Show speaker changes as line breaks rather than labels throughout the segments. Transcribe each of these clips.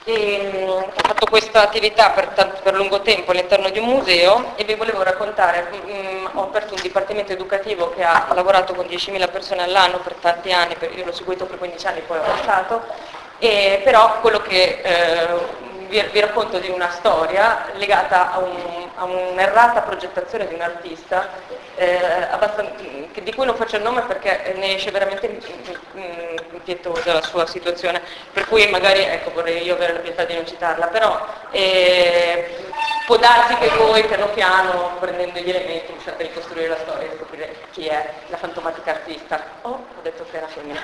Ho fatto questa attività per lungo tempo all'interno di un museo e vi volevo raccontare, ho aperto un dipartimento educativo che ha lavorato con 10.000 persone all'anno per tanti anni, io l'ho seguito per 15 anni, poi ho lasciato, però quello che vi racconto di una storia legata a un'errata progettazione di un artista, di cui non faccio il nome perché ne esce veramente impietosa la sua situazione, per cui magari ecco, vorrei io avere la pietà di non citarla, però può darsi che voi piano piano, prendendo gli elementi, riusciate a ricostruire la storia e scoprire chi è la fantomatica artista. Oh, ho detto che era femmina.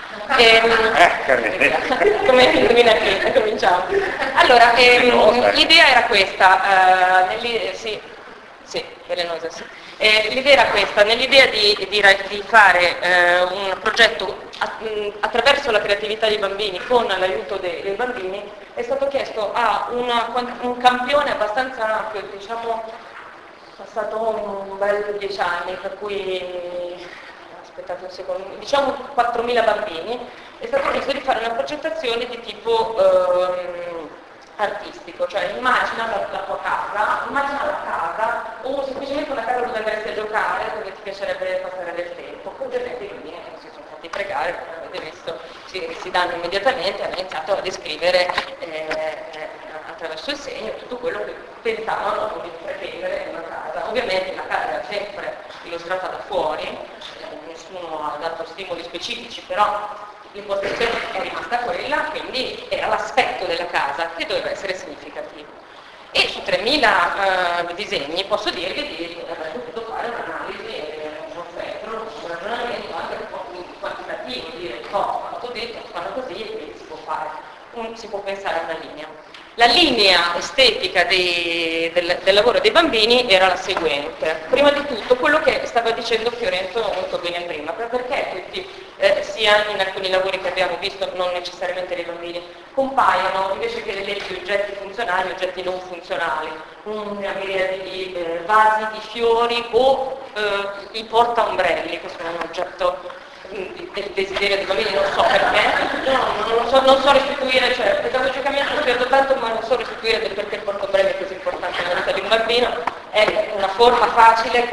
Come indovina chi? Cominciamo. Allora, l'idea era questa, sì, velenosa, sì. L'idea era questa, nell'idea di fare un progetto attraverso la creatività dei bambini, con l'aiuto dei bambini, è stato chiesto a un campione abbastanza ampio, diciamo, passato un bel 10 anni, per cui, aspettate un secondo, diciamo 4.000 bambini, è stato chiesto di fare una progettazione di tipo artistico, cioè immagina la tua casa, immagina la casa o semplicemente una casa dove andresti a giocare, dove ti piacerebbe passare del tempo. Ovviamente i bambini non si sono fatti pregare, come avete visto, si danno immediatamente, hanno iniziato a descrivere attraverso il segno tutto quello che pensavano di pretendere in una casa. Ovviamente la casa era sempre illustrata da fuori, nessuno ha dato stimoli specifici, però l'impostazione è rimasta quella, quindi era l'aspetto della casa che doveva essere significativo. E su 3.000 disegni posso dirvi di aver potuto fare un'analisi, un spettro, un ragionamento anche un po' più quantitativo, dire fanno così e quindi si può fare, si può pensare a una linea. La linea estetica del lavoro dei bambini era la seguente. Prima di tutto, quello che stava dicendo Fiorenzo molto bene prima, perché tutti, sia in alcuni lavori che abbiamo visto, non necessariamente dei bambini, compaiono invece che degli oggetti funzionali, oggetti non funzionali, una miriade di vasi di fiori o i portaombrelli, che sono un oggetto del desiderio dei bambini, non so perché, non so restituire, cioè pedagogicamente credo tanto, ma non so restituire del perché il portaombrelli è così importante nella vita di un bambino. È una forma facile con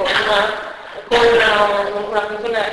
una funzione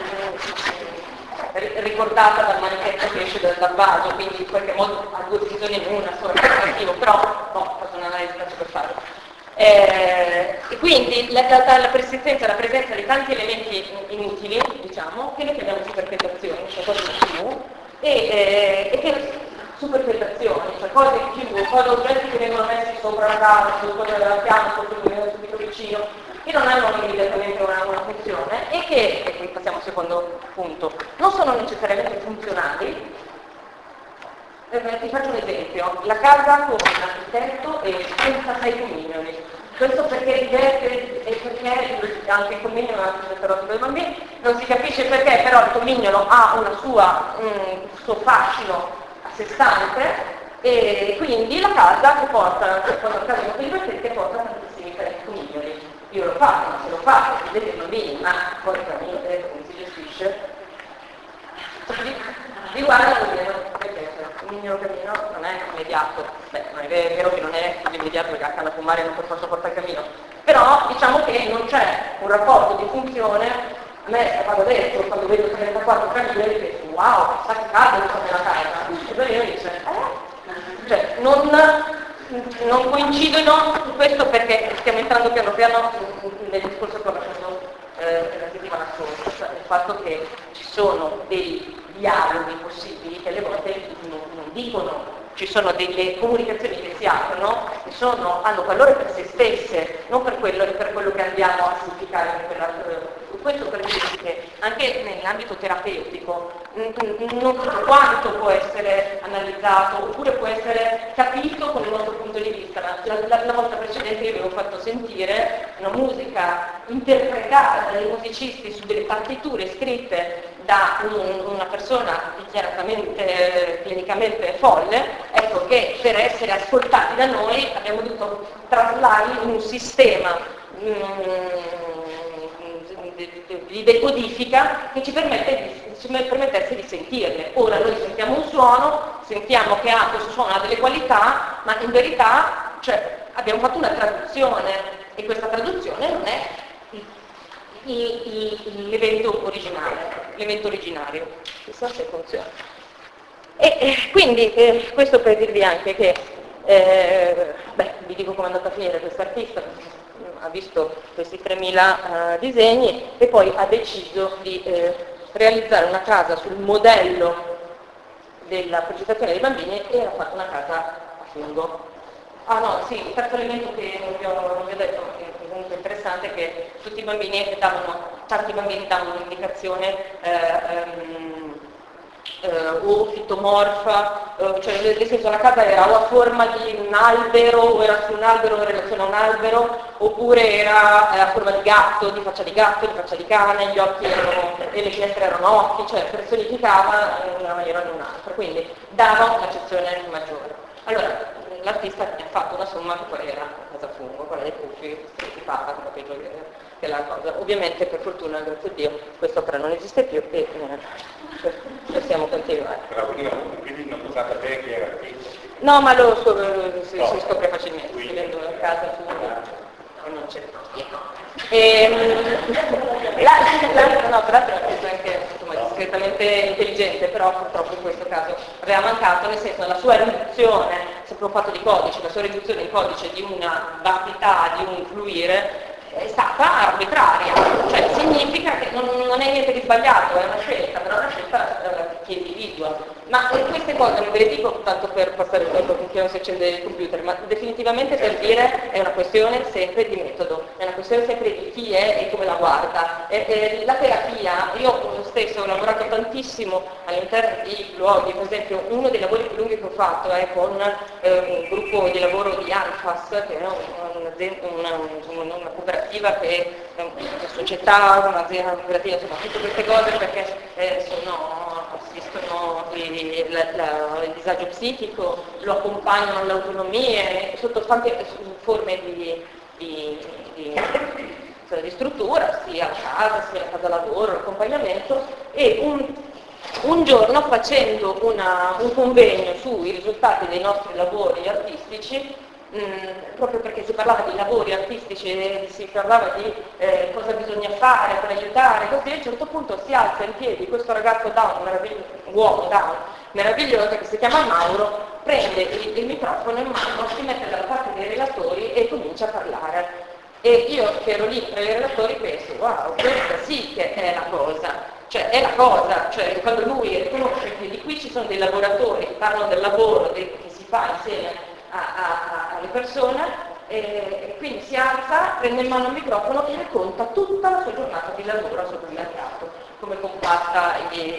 ricordata dal manichetto che esce dal vaso, quindi in qualche modo ha due funzioni in una sola, però no, ho fatto un'analisi tanto per farlo. E quindi la persistenza, la presenza di tanti elementi inutili, diciamo, che noi chiamiamo superfetazioni, cioè cose in più, e che superfetazioni, cioè cose in più, cose oggetti che vengono messi sopra la casa, sopra la pianta, sopra il viene subito vicino, che non hanno immediatamente una funzione e che, e qui passiamo al secondo punto, non sono necessariamente funzionali. Ti faccio un esempio, la casa con l'architetto e senza 6 comignoli. Questo perché diverte e perché anche il comignolo è un altro dei bambini, non si capisce perché, però il comignolo ha un suo fascino a sé stante e quindi la casa che porta, quando la casa è molto divertente, porta tantissimi comignoli. Io lo faccio, ma se lo fate, vedete i bambini, ma poi veramente come si gestisce? Vi guardano e vedono il mignolo camino non è immediato, non è vero che non è immediato perché a canna fumare non per forza porta il camino, però diciamo che non c'è un rapporto di funzione. A me vado dentro quando vedo 34 camini e penso wow, sa che caldo che nella casa, e il bambino dice cioè non coincidono su questo perché stiamo entrando piano piano nel discorso che ho fatto la settimana scorsa, cioè il fatto che ci sono dei dialoghi possibili che alle volte non dicono, ci sono delle comunicazioni che si aprono e hanno valore per se stesse, non per quello che andiamo a significare. Questo per dire che anche nell'ambito terapeutico non tutto quanto può essere analizzato oppure può essere capito con il nostro punto di vista. La volta precedente io avevo fatto sentire una musica interpretata dai musicisti su delle partiture scritte da una persona dichiaratamente clinicamente folle, ecco che per essere ascoltati da noi abbiamo dovuto traslarli in un sistema di decodifica che ci permette ci permettesse di sentirle. Ora noi sentiamo un suono, sentiamo che questo suono ha delle qualità, ma in verità abbiamo fatto una traduzione e questa traduzione non è l'evento originario. Chissà se funziona. E quindi questo per dirvi anche che, vi dico come è andata a finire questo artista, ha visto questi 3.000 disegni e poi ha deciso di realizzare una casa sul modello della progettazione dei bambini e ha fatto una casa a fungo. Ah no, sì, il terzo elemento che non vi ho detto, ma che è comunque interessante, è che tanti bambini davano un'indicazione o fitomorfa, cioè nel senso la casa era o a forma di un albero, o era su un albero in relazione a un albero, oppure era a forma di gatto, di faccia di cane, gli occhi erano, e le finestre erano occhi, cioè personificava in una maniera o in un'altra, quindi dava un'accezione maggiore. Allora, l'artista ha fatto una somma che poi era a casa fungo, quella dei puffi, si parla, capito che la cosa. Ovviamente per fortuna, grazie a Dio, questo opera non esiste più e possiamo continuare.
Però quindi non pensate a te che era artista?
No, ma si scopre facilmente, scrivendo a casa non c'è. No, peraltro è anche discretamente intelligente, però purtroppo in questo caso aveva mancato, nel senso la sua riduzione, sempre un fatto di codice, la sua riduzione in codice di una vastità, di un fluire, è stata arbitraria, cioè significa che non è niente di sbagliato, è una scelta, però è una scelta che individua. Ma queste cose non ve le dico tanto per passare il tempo finché non si accende il computer, ma definitivamente per dire è una questione sempre di metodo, è una questione sempre di chi è e come la guarda. La terapia, io stesso ho lavorato tantissimo all'interno di luoghi, per esempio uno dei lavori più lunghi che ho fatto è con un gruppo di lavoro di ANFAS, che è una cooperativa che è una società, un'azienda cooperativa, insomma tutte queste cose perché assistono il disagio psichico, lo accompagnano all'autonomia sotto tante forme di struttura, sia la casa, sia la casa lavoro, l'accompagnamento, e un giorno facendo un convegno sui risultati dei nostri lavori artistici, proprio perché si parlava di lavori artistici, si parlava di cosa bisogna fare per aiutare, così a un certo punto si alza in piedi questo ragazzo uomo down, meraviglioso, che si chiama Mauro, prende il microfono in mano, si mette dalla parte dei relatori e comincia a parlare. E io che ero lì tra i relatori penso, wow, questa sì che è la cosa. Cioè quando lui riconosce che di qui ci sono dei lavoratori che parlano del lavoro che si fa insieme alle persone, e quindi si alza, prende in mano il microfono e racconta tutta la sua giornata di lavoro al supermercato, come compatta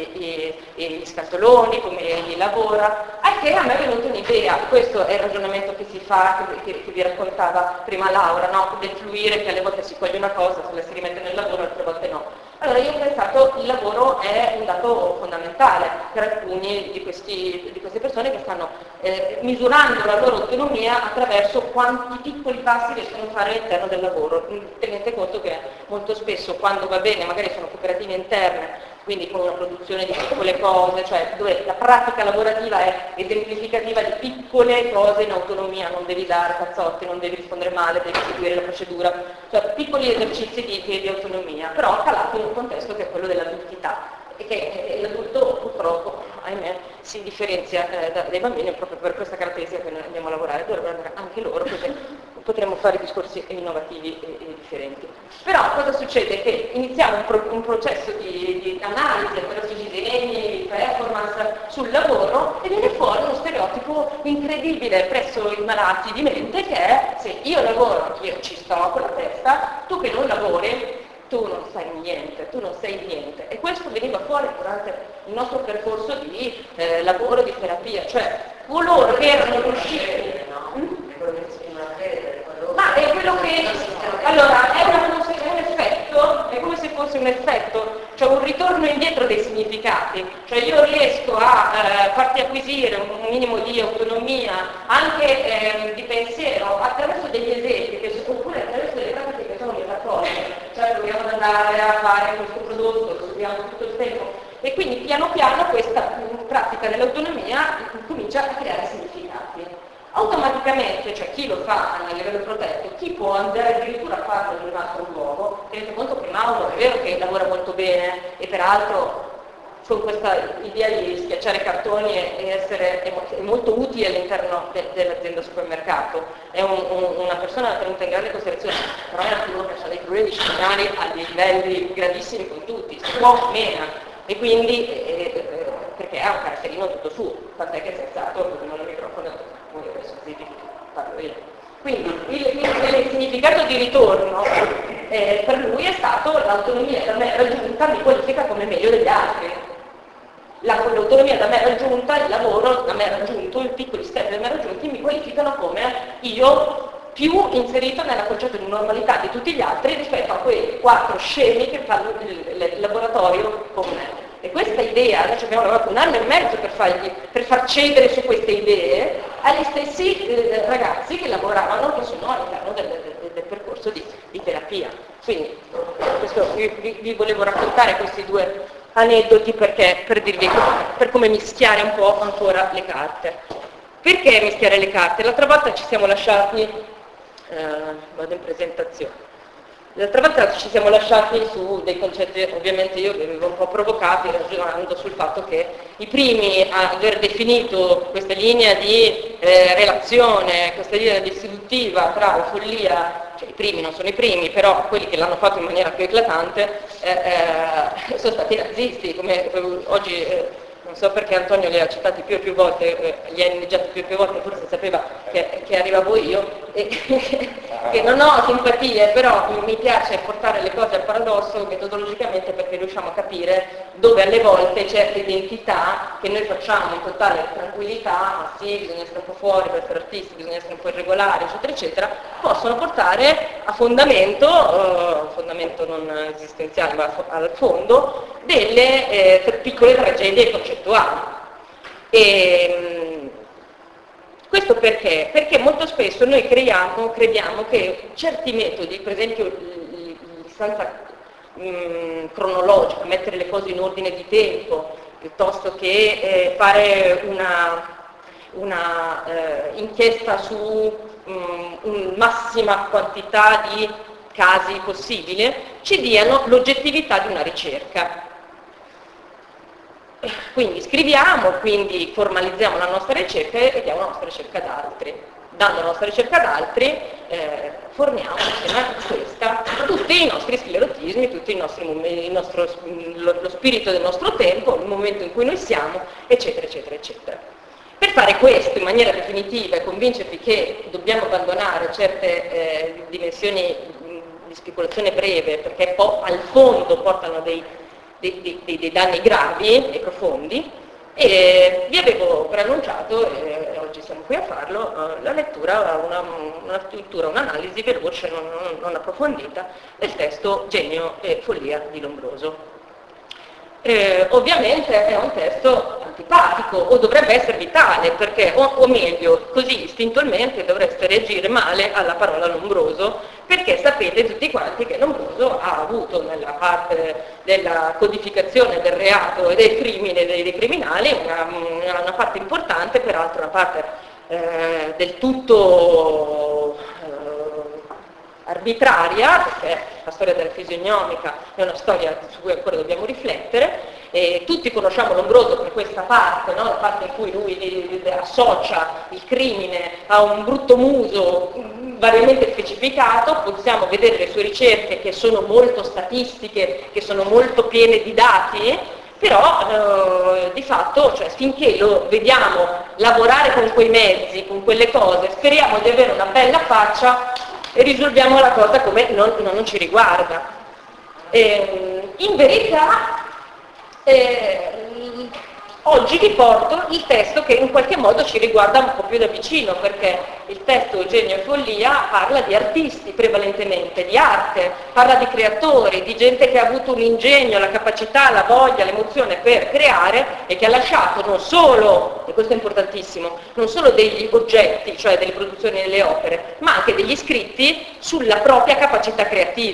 gli scatoloni, come li lavora, anche a me è venuta un'idea, questo è il ragionamento che si fa, che vi raccontava prima Laura, no? Del fluire, che alle volte si coglie una cosa, se la si rimette nel lavoro, altre volte no. Allora io ho pensato che il lavoro è un dato fondamentale per alcuni di queste persone che stanno misurando la loro autonomia attraverso quanti piccoli passi riescono a fare all'interno del lavoro. Tenete conto che molto spesso quando va bene, magari sono cooperative interne, quindi con una produzione di piccole cose, cioè dove la pratica lavorativa è esemplificativa di piccole cose in autonomia, non devi dare cazzotti, non devi rispondere male, devi seguire la procedura, cioè piccoli esercizi di autonomia, però calati in un contesto che è quello dell'adultità e che l'adulto purtroppo, ahimè, si differenzia dai bambini proprio per questa caratteristica che noi andiamo a lavorare, dovrebbero andare anche loro, perché potremmo fare discorsi innovativi e differenti. Però cosa succede? Che iniziamo un processo di analisi attraverso i disegni, di performance sul lavoro e viene fuori uno stereotipo incredibile presso i malati di mente che è: se io lavoro, io ci sto con la testa, tu che non lavori, tu non sai niente, tu non sei niente. E questo veniva fuori durante il nostro percorso di lavoro, di terapia, cioè coloro che erano riusciti... Ma è quello che... Allora, è un effetto, è come se fosse un effetto, cioè un ritorno indietro dei significati, cioè io riesco a farti acquisire un minimo di autonomia, anche di pensiero, attraverso degli esempi, oppure attraverso delle pratiche che sono metaforicamente, cioè proviamo ad andare a fare questo prodotto, lo studiamo tutto il tempo, E quindi piano piano questa pratica dell'autonomia comincia a creare significati. Automaticamente, cioè chi lo fa a livello protetto, chi può andare addirittura a farlo in un altro luogo, tenete conto che Mauro è vero che lavora molto bene e peraltro con questa idea di schiacciare cartoni è molto utile all'interno dell'azienda supermercato, è una persona tenuta in grande considerazione, però è anche uno che ha dei problemi disciplinari a dei livelli grandissimi con tutti, si può mena, e quindi perché ha un caratterino tutto suo, tant'è che è stato non il microfono, come adesso parlo io. Quindi il significato di ritorno per lui è stato l'autonomia da me raggiunta mi qualifica come meglio degli altri. L'autonomia da me raggiunta, il lavoro da me raggiunto, i piccoli step da me raggiunti mi qualificano come io più inserito nella concetto di normalità di tutti gli altri rispetto a quei 4 scemi che fanno il laboratorio con me. E questa idea, noi ci abbiamo lavorato 1 anno e mezzo per far cedere su queste idee agli stessi ragazzi che lavoravano, che sono all'interno del percorso di terapia. Quindi questo, vi volevo raccontare questi 2 aneddoti perché, per dirvi per come mischiare un po' ancora le carte. Perché mischiare le carte? L'altra volta ci siamo lasciati, vado in presentazione, l'altra volta ci siamo lasciati su dei concetti, ovviamente io li avevo un po' provocati ragionando sul fatto che i primi a aver definito questa linea di relazione, questa linea distributiva tra la follia, cioè i primi non sono i primi, però quelli che l'hanno fatto in maniera più eclatante sono stati i nazisti, come oggi non so perché Antonio li ha citati più e più volte, li ha inneggiati più e più volte, forse sapeva che arrivavo io, e che non ho simpatie, però mi piace portare le cose al paradosso metodologicamente perché riusciamo a capire dove alle volte certe identità che noi facciamo in totale tranquillità, ma sì, bisogna essere un po' fuori per essere artisti, bisogna essere un po' irregolari, eccetera, eccetera, possono portare a fondamento non esistenziale, ma al fondo, delle piccole tragedie concettuali. E questo perché? Perché molto spesso noi crediamo che certi metodi, per esempio l'istanza cronologica, mettere le cose in ordine di tempo, piuttosto che fare una inchiesta su massima quantità di casi possibile, ci diano l'oggettività di una ricerca. Quindi scriviamo, quindi formalizziamo la nostra ricerca e diamo la nostra ricerca ad altri. Dando la nostra ricerca ad altri forniamo insieme a questa tutti i nostri sclerotismi, tutti lo spirito del nostro tempo, il momento in cui noi siamo, eccetera, eccetera, eccetera. Per fare questo in maniera definitiva e convincervi che dobbiamo abbandonare certe dimensioni di speculazione breve, perché poi al fondo portano dei danni gravi e profondi, e vi avevo preannunciato, e oggi siamo qui a farlo, la lettura, un'analisi veloce, non approfondita, del testo Genio e follia di Lombroso. Ovviamente è un testo antipatico, o dovrebbe essere vitale, perché, o meglio, così istintualmente dovreste reagire male alla parola Lombroso, perché sapete tutti quanti che Lombroso ha avuto nella parte della codificazione del reato e del crimine dei criminali una parte importante, peraltro una parte del tutto arbitraria, perché la storia della fisionomica è una storia su cui ancora dobbiamo riflettere, e tutti conosciamo Lombroso per questa parte, no? La parte in cui lui associa il crimine a un brutto muso variamente specificato. Possiamo vedere le sue ricerche che sono molto statistiche, che sono molto piene di dati, però di fatto, cioè, finché lo vediamo lavorare con quei mezzi, con quelle cose, speriamo di avere una bella faccia e risolviamo la cosa come non ci riguarda. In verità oggi vi porto il testo che in qualche modo ci riguarda un po' più da vicino, perché il testo Genio e follia parla di artisti prevalentemente, di arte, parla di creatori, di gente che ha avuto un ingegno, la capacità, la voglia, l'emozione per creare e che ha lasciato non solo, e questo è importantissimo, non solo degli oggetti, cioè delle produzioni delle opere, ma anche degli scritti sulla propria capacità creativa.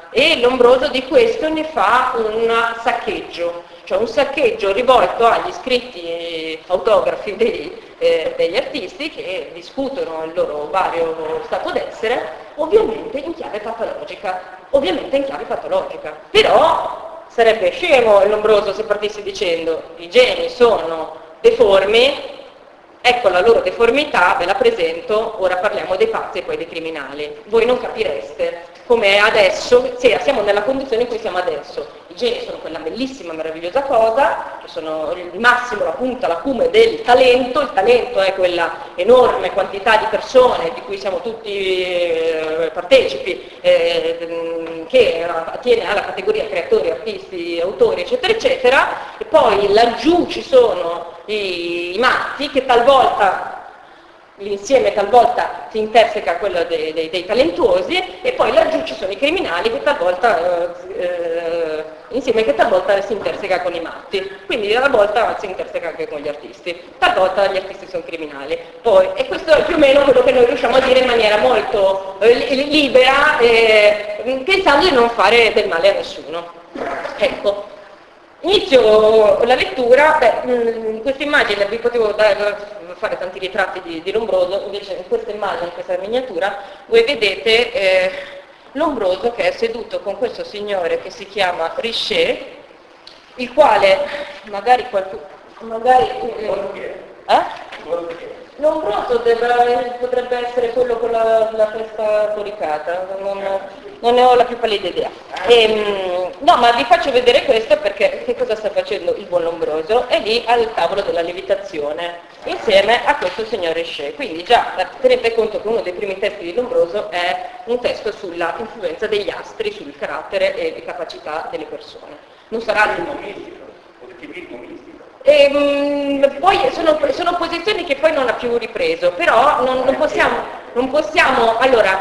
e Lombroso di questo ne fa un saccheggio, cioè un saccheggio rivolto agli scritti autografi degli artisti che discutono il loro vario stato d'essere, ovviamente in chiave patologica. Però sarebbe scemo il Lombroso se partisse dicendo i geni sono deformi, ecco la loro deformità, ve la presento, ora parliamo dei pazzi e poi dei criminali. Voi non capireste com'è adesso, sì, siamo nella condizione in cui siamo adesso. I geni sono quella bellissima, meravigliosa cosa, che sono il massimo, la punta, l'acume del talento. Il talento è quella enorme quantità di persone di cui siamo tutti partecipi, che attiene alla categoria creatori, artisti, autori, eccetera, eccetera, e poi laggiù ci sono i matti che talvolta l'insieme talvolta si interseca a quello dei talentuosi e poi laggiù ci sono i criminali che talvolta insieme che talvolta si interseca con i matti, quindi talvolta si interseca anche con gli artisti, talvolta gli artisti sono criminali. Poi, e questo è più o meno quello che noi riusciamo a dire in maniera molto libera, pensando di non fare del male a nessuno. Ecco. Inizio la lettura, in questa immagine vi potevo fare tanti ritratti di Lombroso, invece in questa immagine, in questa miniatura, voi vedete Lombroso che è seduto con questo signore che si chiama Richet, il quale magari Lombroso potrebbe essere quello con la testa coricata, non ne ho la più pallida idea. No, ma vi faccio vedere questo perché che cosa sta facendo il buon Lombroso? È lì al tavolo della levitazione, insieme a questo signor Richet. Quindi già tenete conto che uno dei primi testi di Lombroso è un testo sulla influenza degli astri sul carattere e le capacità delle persone. Non sarà
positivismo mistico.
Poi sono posizioni che poi non ha più ripreso, però non possiamo, allora,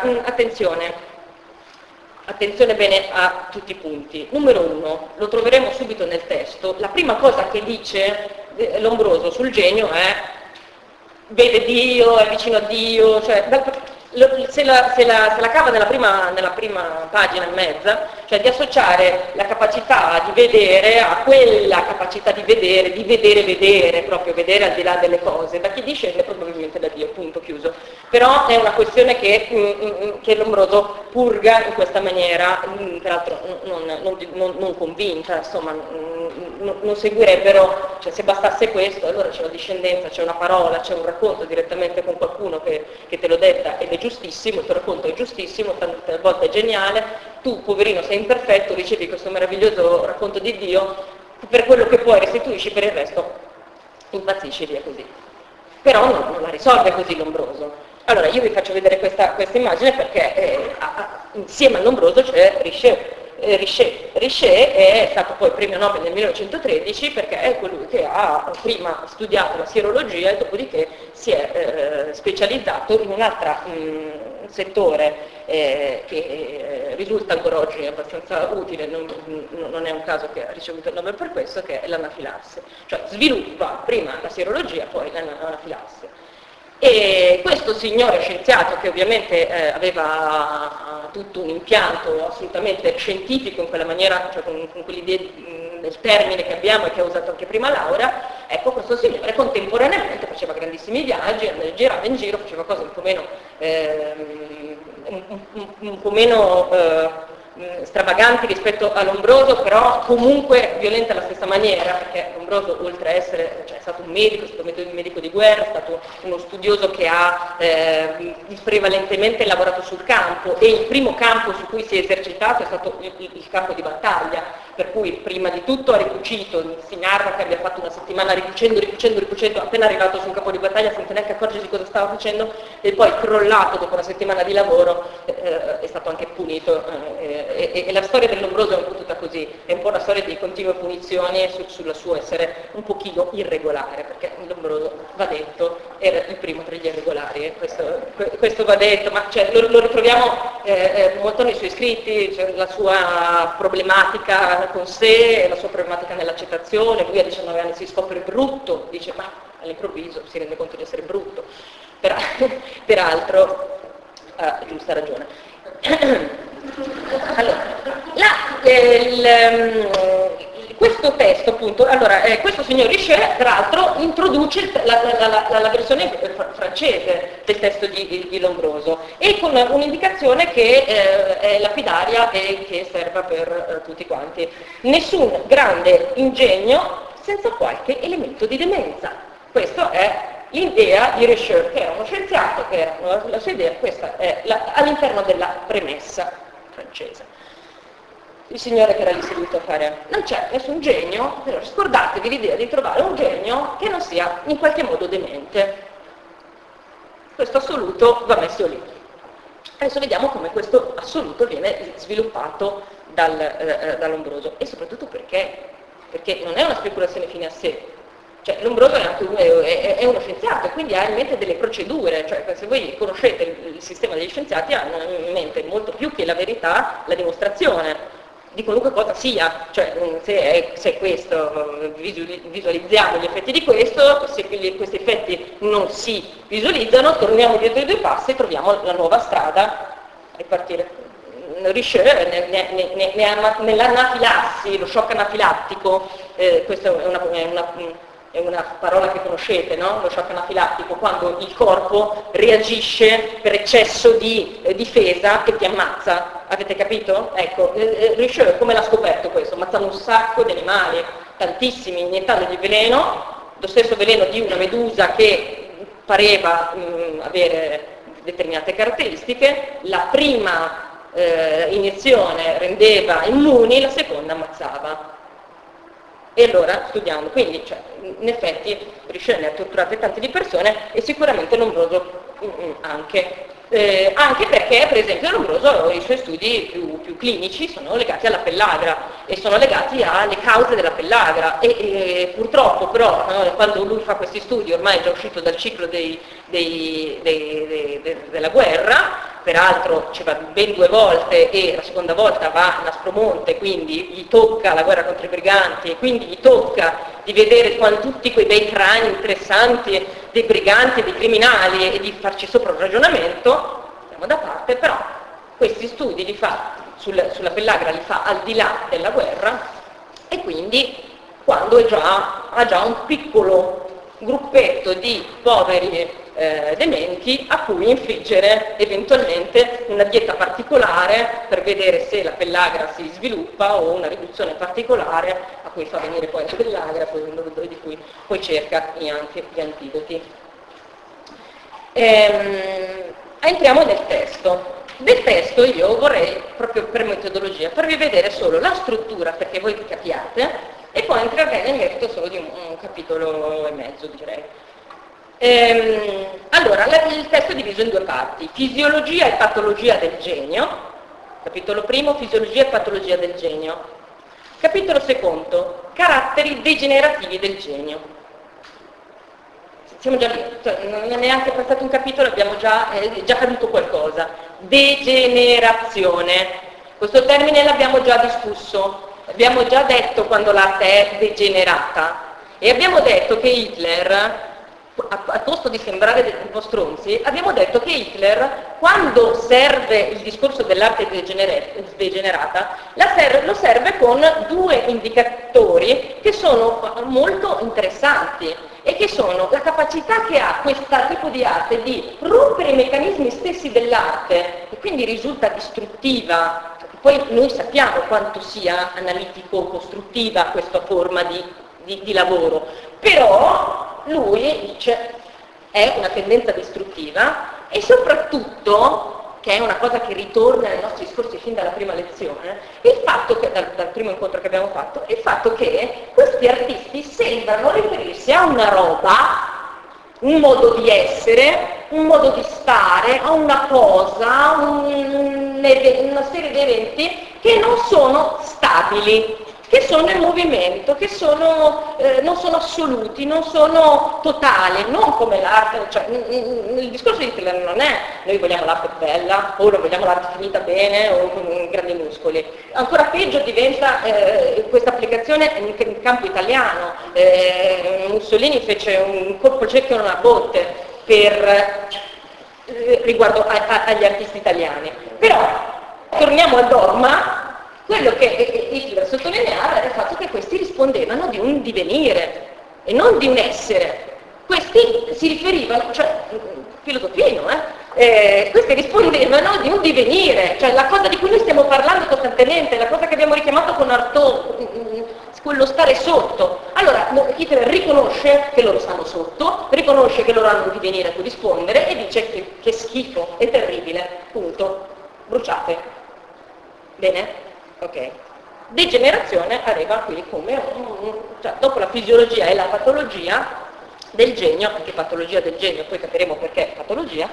attenzione bene a tutti i punti. Numero uno, lo troveremo subito nel testo, la prima cosa che dice Lombroso sul genio è vede Dio, è vicino a Dio, cioè se la cava nella prima pagina e mezza, cioè di associare la capacità di vedere a quella capacità di vedere, proprio vedere al di là delle cose, da chi discende probabilmente da Dio, punto, chiuso. Però è una questione che Lombroso purga in questa maniera, peraltro non convinta, insomma, non seguirebbero, cioè se bastasse questo, allora c'è una discendenza, c'è una parola, c'è un racconto direttamente con qualcuno che te lo detta ed è giustissimo, il tuo racconto è giustissimo, tante volte è geniale, tu poverino sei imperfetto, ricevi questo meraviglioso racconto di Dio, per quello che puoi restituisci, per il resto impazzisci via così. Però non la risolve così Lombroso. Allora io vi faccio vedere questa immagine perché insieme a Lombroso c'è Richet. Richet è stato poi premio Nobel nel 1913 perché è colui che ha prima studiato la sierologia e dopodiché si è specializzato in un altro settore che risulta ancora oggi abbastanza utile, non è un caso che ha ricevuto il Nobel per questo, che è l'anafilassi, cioè sviluppa prima la sierologia, poi l'anafilassi. E questo signore scienziato, che ovviamente aveva tutto un impianto assolutamente scientifico in quella maniera, cioè con quell'idea del termine che abbiamo e che ha usato anche prima Laura, ecco, questo signore contemporaneamente faceva grandissimi viaggi, girava in giro, faceva cose un po' meno stravaganti rispetto a Lombroso, però comunque violenta alla stessa maniera, perché Lombroso, oltre a essere, cioè, è stato un medico, è stato un medico di guerra, è stato uno studioso che ha prevalentemente lavorato sul campo, e il primo campo su cui si è esercitato è stato il campo di battaglia, per cui prima di tutto ha ricucito, si narra che abbia fatto una settimana ricucendo, appena arrivato sul campo di battaglia senza neanche accorgersi di cosa stava facendo, e poi crollato dopo una settimana di lavoro, è stato anche punito. E la storia del Lombroso è un po' tutta così, è un po' una storia di continue punizioni sul suo essere un pochino irregolare, perché Lombroso, va detto, era il primo tra gli irregolari, questo va detto, ma cioè, lo ritroviamo molto nei suoi scritti, cioè, la sua problematica con sé, la sua problematica nell'accettazione. Lui a 19 anni si scopre brutto, dice ma all'improvviso si rende conto di essere brutto, peraltro ha giusta ragione. Allora, questo testo, appunto, allora, questo signor Richet, tra l'altro, introduce la versione francese del testo di Lombroso, e con un'indicazione che è lapidaria e che serva per tutti quanti. Nessun grande ingegno senza qualche elemento di demenza. Questa è l'idea di Richet, che era uno scienziato, che era la sua idea, questa è all'interno della premessa francese. Il signore che era lì seduto a fare, non c'è nessun genio, però scordatevi l'idea di trovare un genio che non sia in qualche modo demente. Questo assoluto va messo lì. Adesso vediamo come questo assoluto viene sviluppato da Lombroso, e soprattutto perché non è una speculazione fine a sé. Cioè, Lombroso è uno scienziato, quindi ha in mente delle procedure, cioè se voi conoscete il sistema degli scienziati hanno in mente molto più che la verità, la dimostrazione di qualunque cosa sia, cioè se è questo, visualizziamo gli effetti di questo, se questi effetti non si visualizzano, torniamo dietro i due passi e troviamo la nuova strada a ripartire. Richet nell'anafilassi, lo shock anafilattico, questa è una parola che conoscete, no? Lo shock anafilattico, quando il corpo reagisce per eccesso di difesa e ti ammazza. Avete capito? Ecco, Richet come l'ha scoperto questo? Ammazzando un sacco di animali, tantissimi, iniettandogli veleno, lo stesso veleno di una medusa che pareva avere determinate caratteristiche. La prima iniezione rendeva immuni, la seconda ammazzava. E allora studiamo, quindi cioè, in effetti Richet ne ha torturate tante di persone e sicuramente Lombroso anche. Anche perché, per esempio, Lombroso i suoi studi più clinici sono legati alla pellagra e sono legati alle cause della pellagra e purtroppo però quando lui fa questi studi, ormai è già uscito dal ciclo della guerra, peraltro ci va ben 2 volte e la seconda volta va in Aspromonte, quindi gli tocca la guerra contro i briganti e quindi gli tocca di vedere tutti quei bei crani interessanti dei briganti e dei criminali e di farci sopra un ragionamento, siamo da parte, però questi studi li fa sulla pellagra, li fa al di là della guerra e quindi quando ha già un piccolo gruppetto di poveri dementi a cui infliggere eventualmente una dieta particolare per vedere se la pellagra si sviluppa o una riduzione particolare a cui fa venire poi la pellagra, di cui poi cerca anche gli antidoti. Entriamo nel testo. Del testo io vorrei, proprio per metodologia, farvi vedere solo la struttura perché voi capiate e poi entrerei nel merito solo di un capitolo e mezzo, direi. Allora, il testo è diviso in 2 parti, fisiologia e patologia del genio, capitolo primo, fisiologia e patologia del genio, capitolo secondo, caratteri degenerativi del genio. Siamo già lì, cioè, non è neanche passato un capitolo, abbiamo già caduto qualcosa. Degenerazione, questo termine l'abbiamo già discusso, abbiamo già detto quando l'arte è degenerata e abbiamo detto che Hitler, a posto di sembrare un po' stronzi, abbiamo detto che Hitler, quando serve il discorso dell'arte degenerata, lo serve con 2 indicatori che sono molto interessanti e che sono la capacità che ha questo tipo di arte di rompere i meccanismi stessi dell'arte e quindi risulta distruttiva. Poi noi sappiamo quanto sia analitico-costruttiva questa forma di lavoro, però lui dice è una tendenza distruttiva e soprattutto, che è una cosa che ritorna nei nostri discorsi fin dalla prima lezione, il fatto che, dal primo incontro che abbiamo fatto, il fatto che questi artisti sembrano riferirsi a una roba, un modo di essere, un modo di stare, a una cosa, una serie di eventi che non sono stabili, che sono in movimento, che non sono assoluti, non sono totali, non come l'arte, cioè il discorso di Hitler non è noi vogliamo l'arte bella, o noi vogliamo l'arte finita bene, o con grandi muscoli. Ancora peggio diventa questa applicazione in campo italiano. Mussolini fece un colpo cieco e una botte riguardo agli artisti italiani. Però torniamo a Dogma quello che Hitler sottolineava era il fatto che questi rispondevano di un divenire e non di un essere. Questi si riferivano, cioè, filosofino, questi rispondevano di un divenire, cioè la cosa di cui noi stiamo parlando costantemente, la cosa che abbiamo richiamato con Artaud, quello stare sotto. Allora, Hitler riconosce che loro stanno sotto, riconosce che loro hanno un divenire a cui rispondere e dice che schifo, è terribile, punto. Bruciate. Bene? Ok. Degenerazione arriva qui come cioè, dopo la fisiologia e la patologia del genio, anche patologia del genio, poi capiremo perché patologia.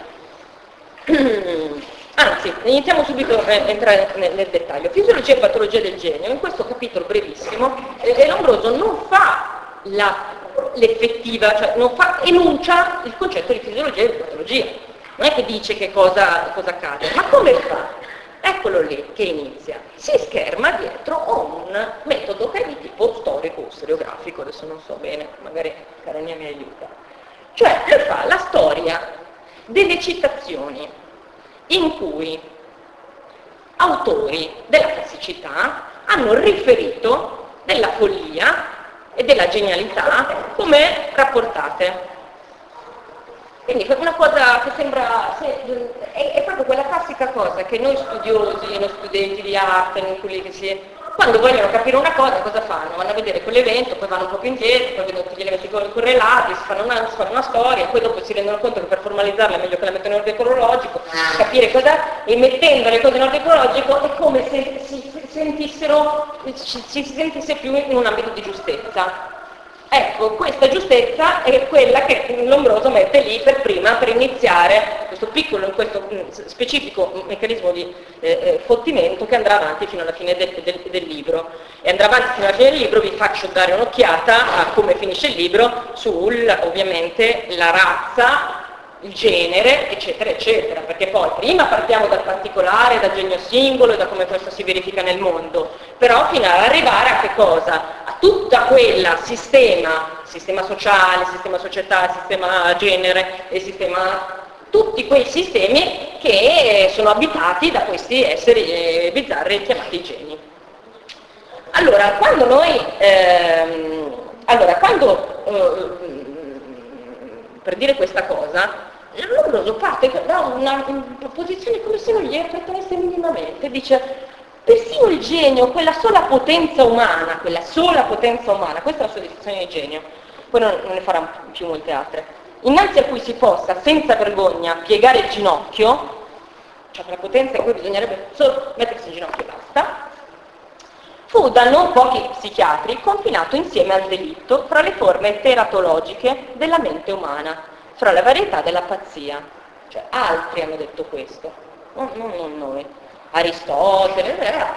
Anzi, iniziamo subito a entrare nel dettaglio. Fisiologia e patologia del genio, in questo capitolo brevissimo, Lombroso non fa l'effettiva, cioè non fa, enuncia il concetto di fisiologia e di patologia. Non è che dice che cosa accade, ma come fa? Eccolo lì che inizia. Si scherma dietro a un metodo che è di tipo storico o storiografico, adesso non so bene, magari Caronia mi aiuta. Cioè, lui fa la storia delle citazioni in cui autori della classicità hanno riferito della follia e della genialità come rapportate. Quindi una cosa che sembra, è proprio quella classica cosa che noi studiosi, noi studenti di arte, quelli che quando vogliono capire una cosa fanno? Vanno a vedere quell'evento, poi vanno un po' più indietro, poi vedono tutti gli eventi correlati, si fanno una storia, poi dopo si rendono conto che per formalizzarla è meglio che la mettono in ordine cronologico, capire cosa, e mettendo le cose in ordine cronologico è come se si sentisse più in un ambito di giustezza. Ecco, questa giustezza è quella che Lombroso mette lì per prima, per iniziare questo specifico meccanismo di fottimento che andrà avanti fino alla fine del libro. E andrà avanti fino alla fine del libro, vi faccio dare un'occhiata a come finisce il libro, ovviamente, la razza, il genere, eccetera, eccetera, perché poi prima partiamo dal particolare, dal genio singolo e da come questo si verifica nel mondo, però fino ad arrivare a che cosa? A tutta quella sistema sociale, sistema società, sistema genere e tutti quei sistemi che sono abitati da questi esseri bizzarri chiamati geni. Allora, per dire questa cosa, Lombroso parte da una posizione come se non gli appartenesse minimamente, dice persino il genio, quella sola potenza umana, questa è la sua definizione di genio, poi non ne farà più molte altre, innanzi a cui si possa senza vergogna piegare il ginocchio, cioè quella potenza in cui bisognerebbe solo mettersi in ginocchio e basta, fu da non pochi psichiatri confinato insieme al delitto fra le forme teratologiche della mente umana, fra la varietà della pazzia. Cioè altri hanno detto questo, non noi. Aristotele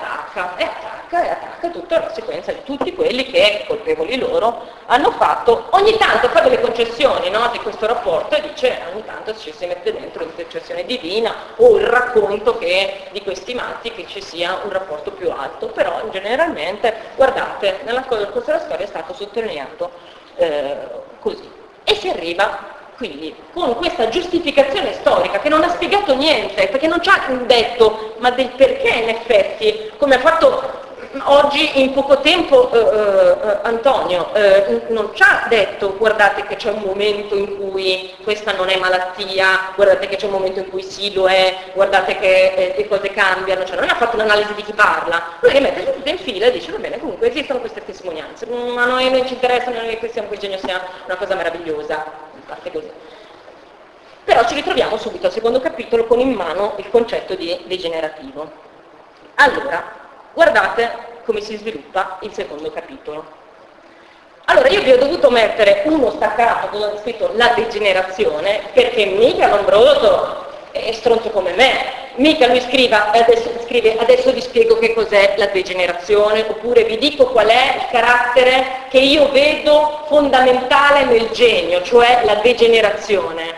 attacca tutta la sequenza di tutti quelli che, colpevoli loro, hanno fatto, ogni tanto fa delle concessioni, no, di questo rapporto e dice ogni tanto ci si mette dentro l'intercessione divina o il racconto che di questi matti che ci sia un rapporto più alto, però generalmente, guardate, nel corso della storia è stato sottolineato così. E si arriva quindi con questa giustificazione storica che non ha spiegato niente, perché non ci ha detto ma del perché in effetti, come ha fatto oggi in poco tempo Antonio, non ci ha detto guardate che c'è un momento in cui questa non è malattia, guardate che c'è un momento in cui sì lo è, guardate che le cose cambiano, cioè non ha fatto un'analisi di chi parla, lui le mette tutte in fila e dice va bene, comunque esistono queste testimonianze, ma a noi non ci interessa, non è che quel genio sia una cosa meravigliosa. Parte così. Però ci ritroviamo subito al secondo capitolo con in mano il concetto di degenerativo. Allora, guardate come si sviluppa il secondo capitolo. Allora, io vi ho dovuto mettere uno staccato dove ho scritto la degenerazione, perché mica Lombroso è stronzo come me, mica lui scrive adesso vi spiego che cos'è la degenerazione, oppure vi dico qual è il carattere che io vedo fondamentale nel genio, cioè la degenerazione.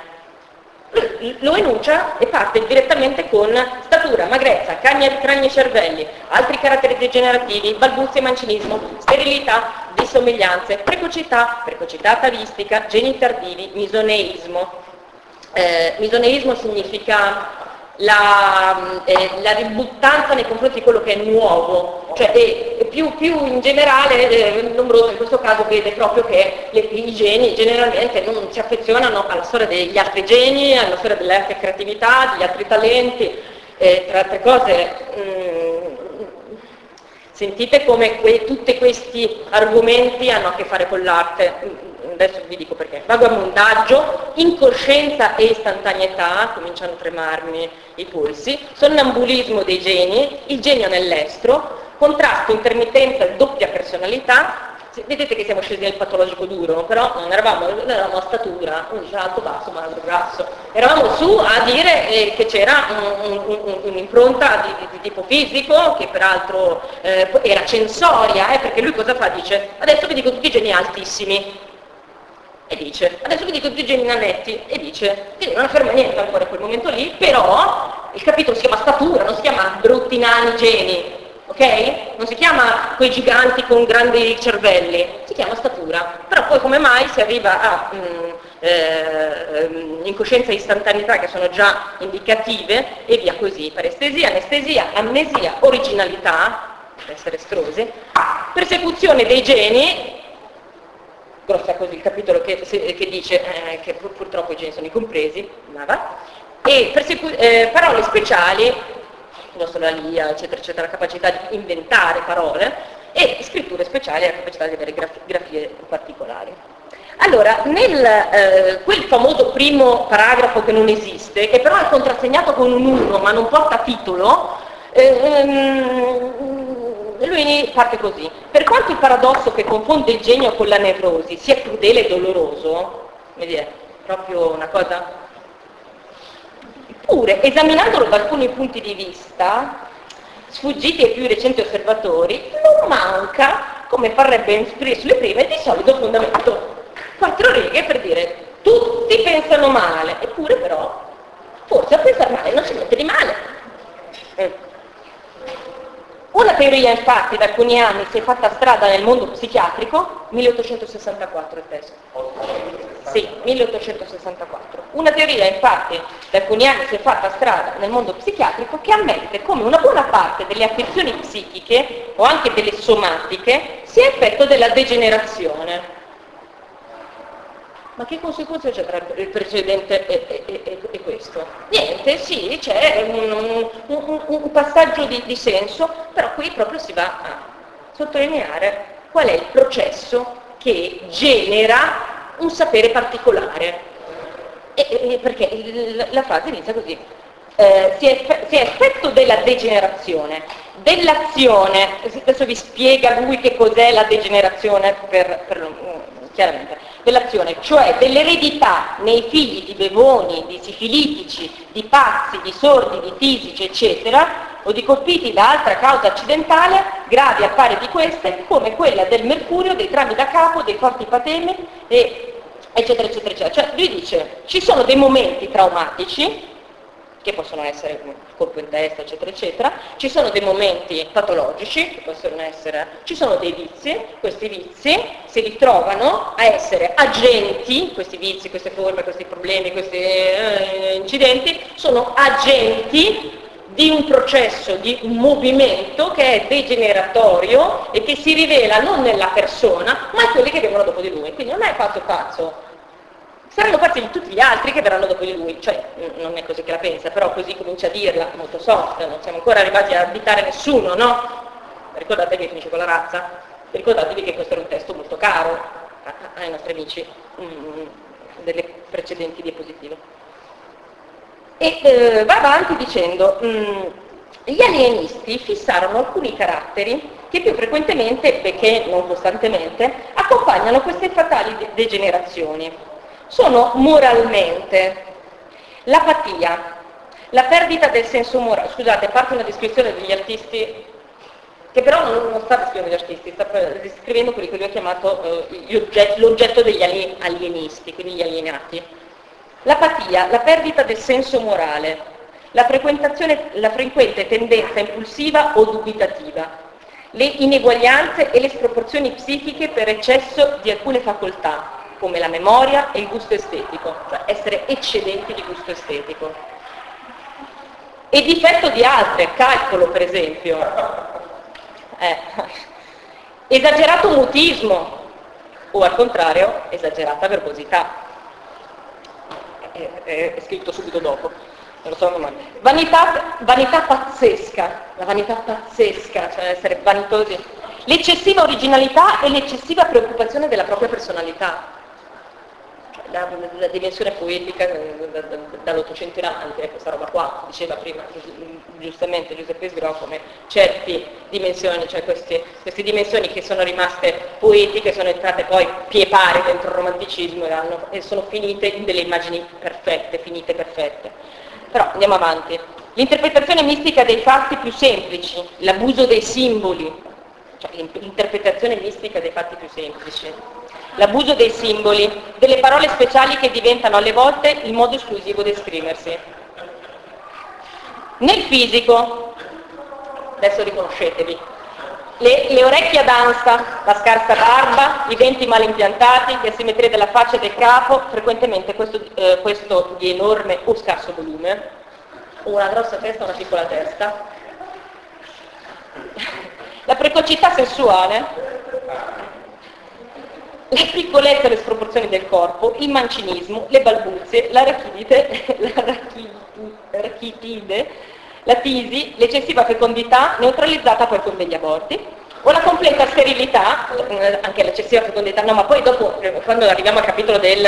Lo enuncia e parte direttamente con statura, magrezza, crani e cervelli, altri caratteri degenerativi, balbuzie e mancinismo, sterilità, dissomiglianze, precocità atavistica, geni tardivi, misoneismo. Misoneismo significa la ributtanza nei confronti di quello che è nuovo, cioè più in generale Lombroso in questo caso vede proprio che i geni generalmente non si affezionano alla storia degli altri geni, alla storia delle altre creatività, degli altri talenti, tra altre cose sentite come tutti questi argomenti hanno a che fare con l'arte. Adesso vi dico perché. Vagabondaggio, incoscienza e istantaneità, cominciano a tremarmi i polsi, sonnambulismo dei geni, il genio nell'estro, contrasto, intermittenza e doppia personalità. Vedete che siamo scesi nel patologico duro, però non eravamo a statura, uno dice alto, basso, magro, grasso. Eravamo su a dire che c'era un'impronta di tipo fisico, che peraltro era censoria, perché lui cosa fa? Dice, adesso vi dico tutti i geni altissimi. E dice, adesso vi dico tutti i geni nanetti, e dice, quindi non afferma niente ancora in quel momento lì, però il capitolo si chiama statura, non si chiama brutti nani geni, ok? Non si chiama quei giganti con grandi cervelli, si chiama statura. Però poi come mai si arriva a incoscienza e istantaneità, che sono già indicative, e via così, parestesia, anestesia, amnesia, originalità, per essere estrosi, persecuzione dei geni, grossa così il capitolo che dice che purtroppo i geni sono incompresi, e parole speciali, glossolalia, eccetera, eccetera, la capacità di inventare parole, e scritture speciali, la capacità di avere grafie particolari. Allora, nel quel famoso primo paragrafo che non esiste, che però è contrassegnato con un 1 ma non porta titolo, lui parte così. Per quanto il paradosso che confonde il genio con la nevrosi sia crudele e doloroso, vedi, è proprio una cosa. Eppure, esaminandolo da alcuni punti di vista, sfuggiti ai più recenti osservatori, non manca, come parrebbe inspirare sulle prime, di solido fondamento. 4 righe per dire, tutti pensano male, eppure però, forse a pensare male non c'è niente di male. Una teoria infatti da alcuni anni si è fatta strada nel mondo psichiatrico, 1864 il testo. Sì, 1864. Una teoria infatti da alcuni anni si è fatta strada nel mondo psichiatrico che ammette come una buona parte delle affezioni psichiche o anche delle somatiche sia effetto della degenerazione. Ma che conseguenze c'è tra il precedente e questo? Niente, sì, c'è un passaggio di senso, però qui proprio si va a sottolineare qual è il processo che genera un sapere particolare. Perché la frase inizia così. Si è effetto della degenerazione, dell'azione, adesso vi spiega lui che cos'è la degenerazione chiaramente, dell'azione, cioè dell'eredità nei figli di bevoni, di sifilitici, di pazzi, di sordi, di tisici, eccetera, o di colpiti da altra causa accidentale, gravi a pari di queste, come quella del mercurio, dei trami da capo, dei forti patemi, eccetera, eccetera, eccetera. Cioè lui dice, ci sono dei momenti traumatici, che possono essere colpo in testa, eccetera, eccetera, ci sono dei momenti patologici, che possono essere, ci sono dei vizi, questi vizi si ritrovano a essere agenti, questi vizi, queste forme, questi problemi, questi incidenti, sono agenti di un processo, di un movimento che è degeneratorio e che si rivela non nella persona, ma in quelli che vengono dopo di lui. Quindi non è pazzo, saranno pazzi di tutti gli altri che verranno dopo di lui, cioè non è così che la pensa, però così comincia a dirla, molto soft, non siamo ancora arrivati a additare nessuno, no? Ricordatevi che finisce con la razza, ricordatevi che questo era un testo molto caro ai nostri amici delle precedenti diapositive. E va avanti dicendo, gli alienisti fissarono alcuni caratteri che più frequentemente, benché non costantemente, accompagnano queste fatali degenerazioni. Sono moralmente l'apatia, la perdita del senso morale. Scusate, parte una descrizione degli artisti, che però non sta descrivendo gli artisti, sta descrivendo quelli che lui ha chiamato l'oggetto degli alienisti, quindi gli alienati. L'apatia, la perdita del senso morale, la frequente tendenza impulsiva o dubitativa, le ineguaglianze e le sproporzioni psichiche per eccesso di alcune facoltà, come la memoria e il gusto estetico, cioè essere eccedenti di gusto estetico. e difetto di altre, calcolo per esempio, esagerato mutismo o al contrario esagerata verbosità. È scritto subito dopo, non lo so male. Vanità pazzesca, la vanità pazzesca, cioè essere vanitosi, l'eccessiva originalità e l'eccessiva preoccupazione della propria personalità. La dimensione poetica dall'Ottocento in avanti, questa roba qua, diceva prima giustamente Giuseppe Sgrò, come certe dimensioni, cioè queste dimensioni che sono rimaste poetiche, sono entrate poi pie pari dentro il romanticismo e sono finite in delle immagini perfette, finite perfette. Però andiamo avanti. L'interpretazione mistica dei fatti più semplici, l'abuso dei simboli, cioè l'interpretazione mistica dei fatti più semplici, l'abuso dei simboli, delle parole speciali che diventano alle volte il modo esclusivo di esprimersi. Nel fisico, adesso riconoscetevi, le orecchie ad ansa, la scarsa barba, i denti mal impiantati, le asimmetrie della faccia e del capo, frequentemente questo di enorme o scarso volume, o una grossa testa o una piccola testa, la precocità sessuale, la piccolezza e le sproporzioni del corpo, il mancinismo, le balbuzie, la rachitide, la tisi, l'eccessiva fecondità neutralizzata poi con degli aborti, o la completa sterilità, anche l'eccessiva fecondità, no, ma poi dopo, quando arriviamo al capitolo del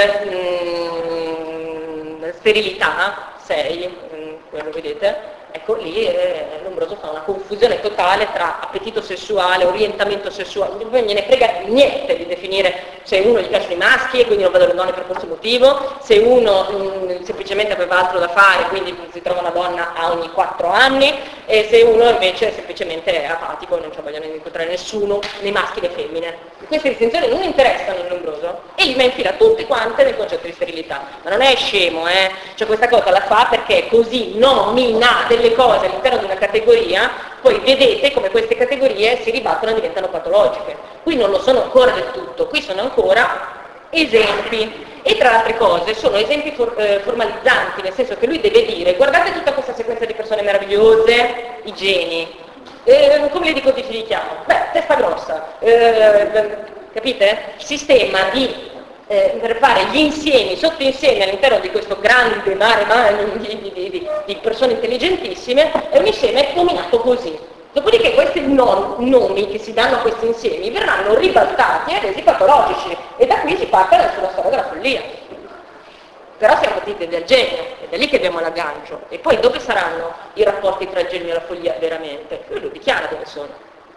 sterilità, 6, quello vedete, ecco lì Lombroso fa una confusione totale tra appetito sessuale, orientamento sessuale, non gliene frega niente di definire se uno gli piacciono i maschi e quindi non vedo le donne per questo motivo, se uno semplicemente aveva altro da fare, quindi si trova una donna a ogni 4 anni, e se uno invece semplicemente è apatico e non ci vogliono incontrare nessuno, né maschi né femmine. Queste distinzioni non interessano a Lombroso e li infila tutte quante nel concetto di sterilità. Ma non è scemo, cioè questa cosa la fa perché così nomina delle cose all'interno di una categoria, poi vedete come queste categorie si ribattono e diventano patologiche. Qui non lo sono ancora del tutto, qui sono ancora esempi, e tra le altre cose sono esempi formalizzanti, nel senso che lui deve dire: guardate tutta questa sequenza di persone meravigliose, i geni, come li decodifichiamo? Beh, testa grossa, capite? Sistema per fare gli insiemi, sottoinsiemi all'interno di questo grande mare di persone intelligentissime, è un insieme nominato così. Dopodiché questi nomi che si danno a questi insiemi verranno ribaltati e resi patologici, e da qui si parte sulla storia della follia. Però siamo partiti dal genio, è da lì che abbiamo l'aggancio. E poi dove saranno i rapporti tra il genio e la follia veramente? Lui lo dichiara dove sono.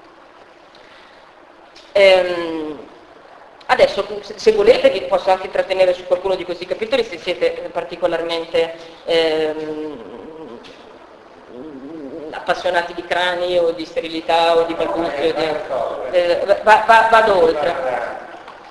Adesso, se volete, vi posso anche intrattenere su qualcuno di questi capitoli, se siete particolarmente appassionati di crani o di sterilità o di balbuzie. Vado oltre.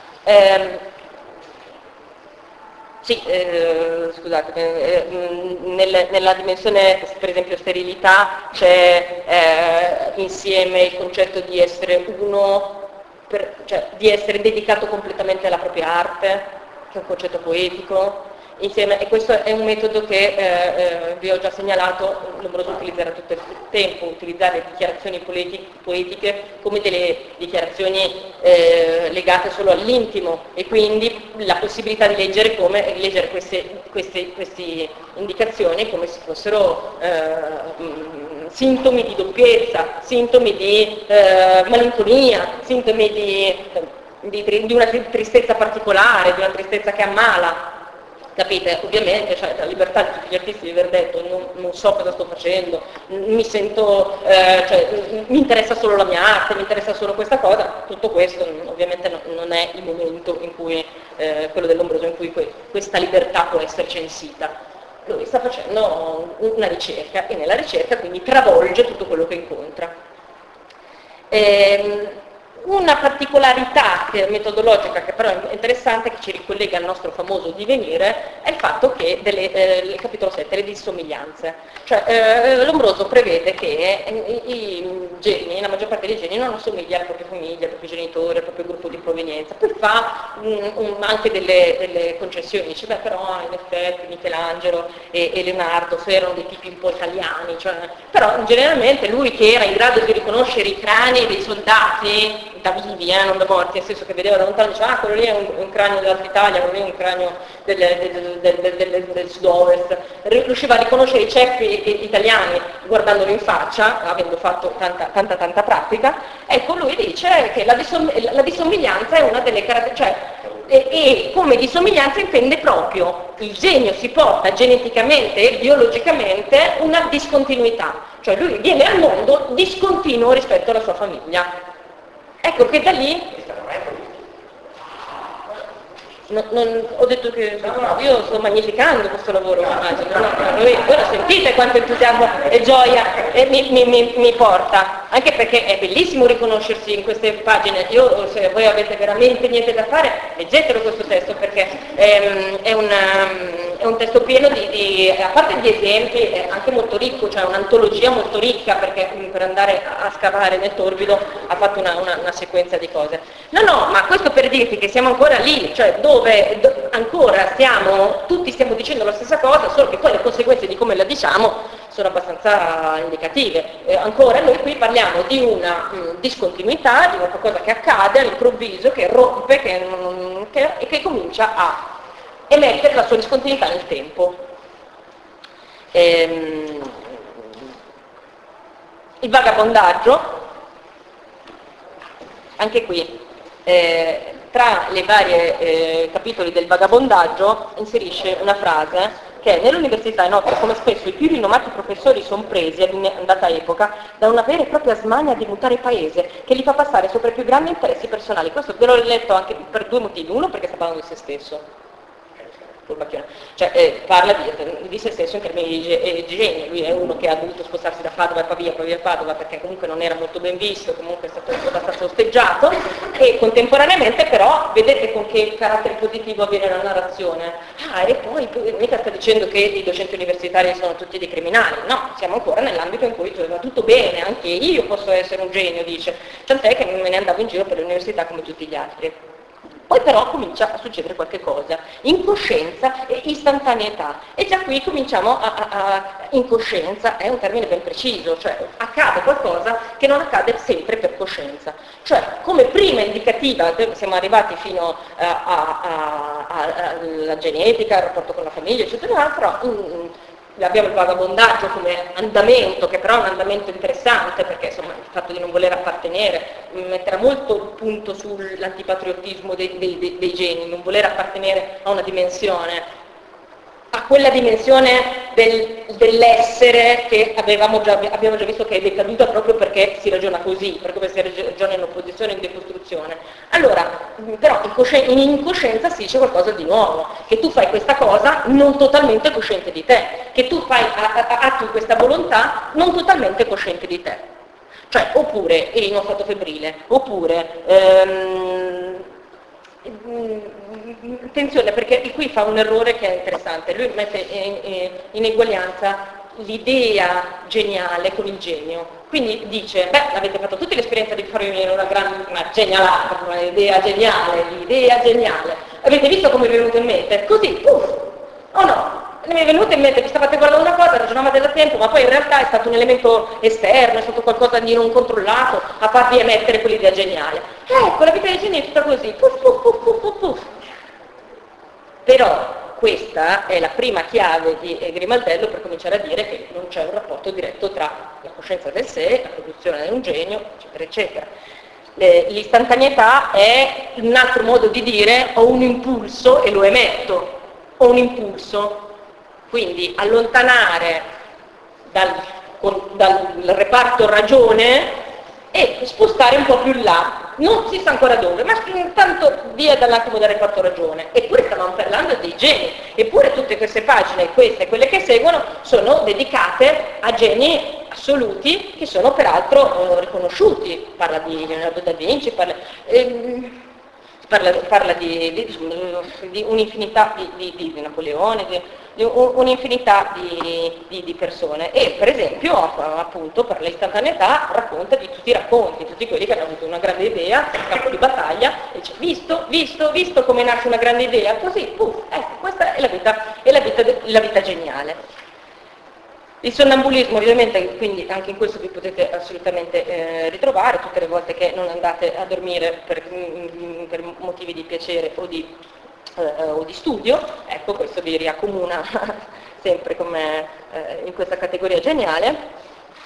Scusate, nella dimensione per esempio sterilità c'è insieme il concetto di essere uno, cioè di essere dedicato completamente alla propria arte, che è un concetto poetico, insieme, e questo è un metodo che vi ho già segnalato. Lombroso utilizzerà tutto il tempo, utilizzare dichiarazioni poetiche come delle dichiarazioni legate solo all'intimo, e quindi la possibilità di leggere queste indicazioni come se fossero sintomi di doppiezza, sintomi di malinconia, sintomi di una tristezza particolare, di una tristezza che ammala. Capite? Ovviamente, cioè, la libertà di tutti gli artisti di aver detto non so cosa sto facendo, mi sento, mi interessa solo la mia arte, mi interessa solo questa cosa. Tutto questo ovviamente non è il momento in cui, quello del Lombroso, in cui questa libertà può essere censita. Lui sta facendo una ricerca, e nella ricerca quindi travolge tutto quello che incontra. Una particolarità metodologica che però è interessante, che ci ricollega al nostro famoso divenire, è il fatto che il capitolo 7, le dissomiglianze. Cioè Lombroso prevede che i geni, la maggior parte dei geni non assomiglia alla propria famiglia, al proprio genitore, al proprio gruppo di provenienza. Poi fa anche delle concessioni, dice beh però in effetti Michelangelo e Leonardo erano dei tipi un po' italiani, cioè, però generalmente lui che era in grado di riconoscere i crani dei soldati da vivi, non da morti, nel senso che vedeva da lontano, diceva quello lì è un cranio dell'Alta Italia, quello lì è un cranio del sud-ovest, riusciva a riconoscere i ceppi italiani guardandolo in faccia, avendo fatto tanta pratica. Ecco, lui dice che la dissomiglianza è una delle caratteristiche, cioè, e come dissomiglianza intende proprio il genio si porta geneticamente e biologicamente una discontinuità, cioè lui viene al mondo discontinuo rispetto alla sua famiglia. Ecco che da lì ho detto che io sto magnificando questo lavoro, immagino, voi lo sentite quanto entusiasmo e gioia mi porta, anche perché è bellissimo riconoscersi in queste pagine. Io, se voi avete veramente niente da fare, leggetelo questo testo, perché è un testo pieno a parte di esempi, è anche molto ricco, cioè un'antologia molto ricca, perché per andare a scavare nel torbido ha fatto una sequenza di cose. No, ma questo per dirti che siamo ancora lì, cioè dove ancora tutti stiamo dicendo la stessa cosa, solo che poi le conseguenze di come la diciamo sono abbastanza indicative. Ancora noi qui parliamo di una discontinuità, di una qualcosa che accade all'improvviso, che rompe, e che comincia a emettere la sua discontinuità nel tempo. Il vagabondaggio, anche qui, tra le varie capitoli del vagabondaggio inserisce una frase che nell'università è nota come spesso i più rinomati professori sono presi ad un'andata epoca da una vera e propria smania di mutare paese che li fa passare sopra i più grandi interessi personali. Questo ve l'ho letto anche per due motivi. Uno, perché sta parlando di se stesso, cioè parla di se stesso in termini di genio. Lui è uno che ha dovuto spostarsi da Padova a Padova perché comunque non era molto ben visto, comunque è stato abbastanza osteggiato, e contemporaneamente però vedete con che carattere positivo avviene la narrazione. E poi mica sta dicendo che i docenti universitari sono tutti dei criminali, no, siamo ancora nell'ambito in cui va tutto bene, anche io posso essere un genio, dice, tant'è che me ne andavo in giro per l'università come tutti gli altri. Poi però comincia a succedere qualche cosa, incoscienza e istantaneità, e già qui cominciamo incoscienza è un termine ben preciso, cioè accade qualcosa che non accade sempre per coscienza, cioè come prima indicativa, siamo arrivati fino alla genetica, al rapporto con la famiglia, eccetera, però abbiamo il vagabondaggio come andamento, che però è un andamento interessante, perché insomma il fatto di non voler appartenere metterà molto punto sull'antipatriottismo dei geni, non voler appartenere a una dimensione, a quella dimensione dell'essere che abbiamo già visto che è decaduta proprio perché si ragiona così, per come si ragiona in opposizione e in decostruzione. Allora, però in incoscienza si dice qualcosa di nuovo, che tu fai questa cosa non totalmente cosciente di te, che tu attui questa volontà non totalmente cosciente di te. Cioè, oppure eri in uno stato febbrile, oppure attenzione, perché qui fa un errore che è interessante, lui mette in eguaglianza l'idea geniale con il genio, quindi dice, avete fatto tutti l'esperienza di farmi venire una genialata, l'idea geniale, avete visto come vi è venuto in mente? Così, puff, o no? Mi è venuto in mente che stavate guardando una cosa, ragionavate da tempo, ma poi in realtà è stato un elemento esterno, è stato qualcosa di non controllato a farvi emettere quell'idea geniale. Ecco, la vita dei geni è tutta così, puff, puff, puff, puff, puff, puff. Però questa è la prima chiave di Grimaldello per cominciare a dire che non c'è un rapporto diretto tra la coscienza del sé, la produzione di un genio, eccetera, eccetera. L'istantaneità è un altro modo di dire ho un impulso e lo emetto, ho un impulso. Quindi allontanare dal reparto ragione e spostare un po' più in là, non si sa ancora dove, ma intanto via dall'attimo del reparto ragione. Eppure stavamo parlando dei geni, eppure tutte queste pagine, queste e quelle che seguono, sono dedicate a geni assoluti che sono peraltro riconosciuti. Parla di Leonardo da Vinci, parla di un'infinità di Napoleone, un'infinità di persone. E per esempio, appunto, per l'istantaneità racconta di tutti i racconti, tutti quelli che hanno avuto una grande idea sul campo di battaglia e dice visto come nasce una grande idea, così, puff, ecco, questa è la vita geniale. Il sonnambulismo ovviamente, quindi anche in questo vi potete assolutamente ritrovare tutte le volte che non andate a dormire per motivi di piacere o di studio, ecco questo vi riaccomuna sempre come in questa categoria geniale.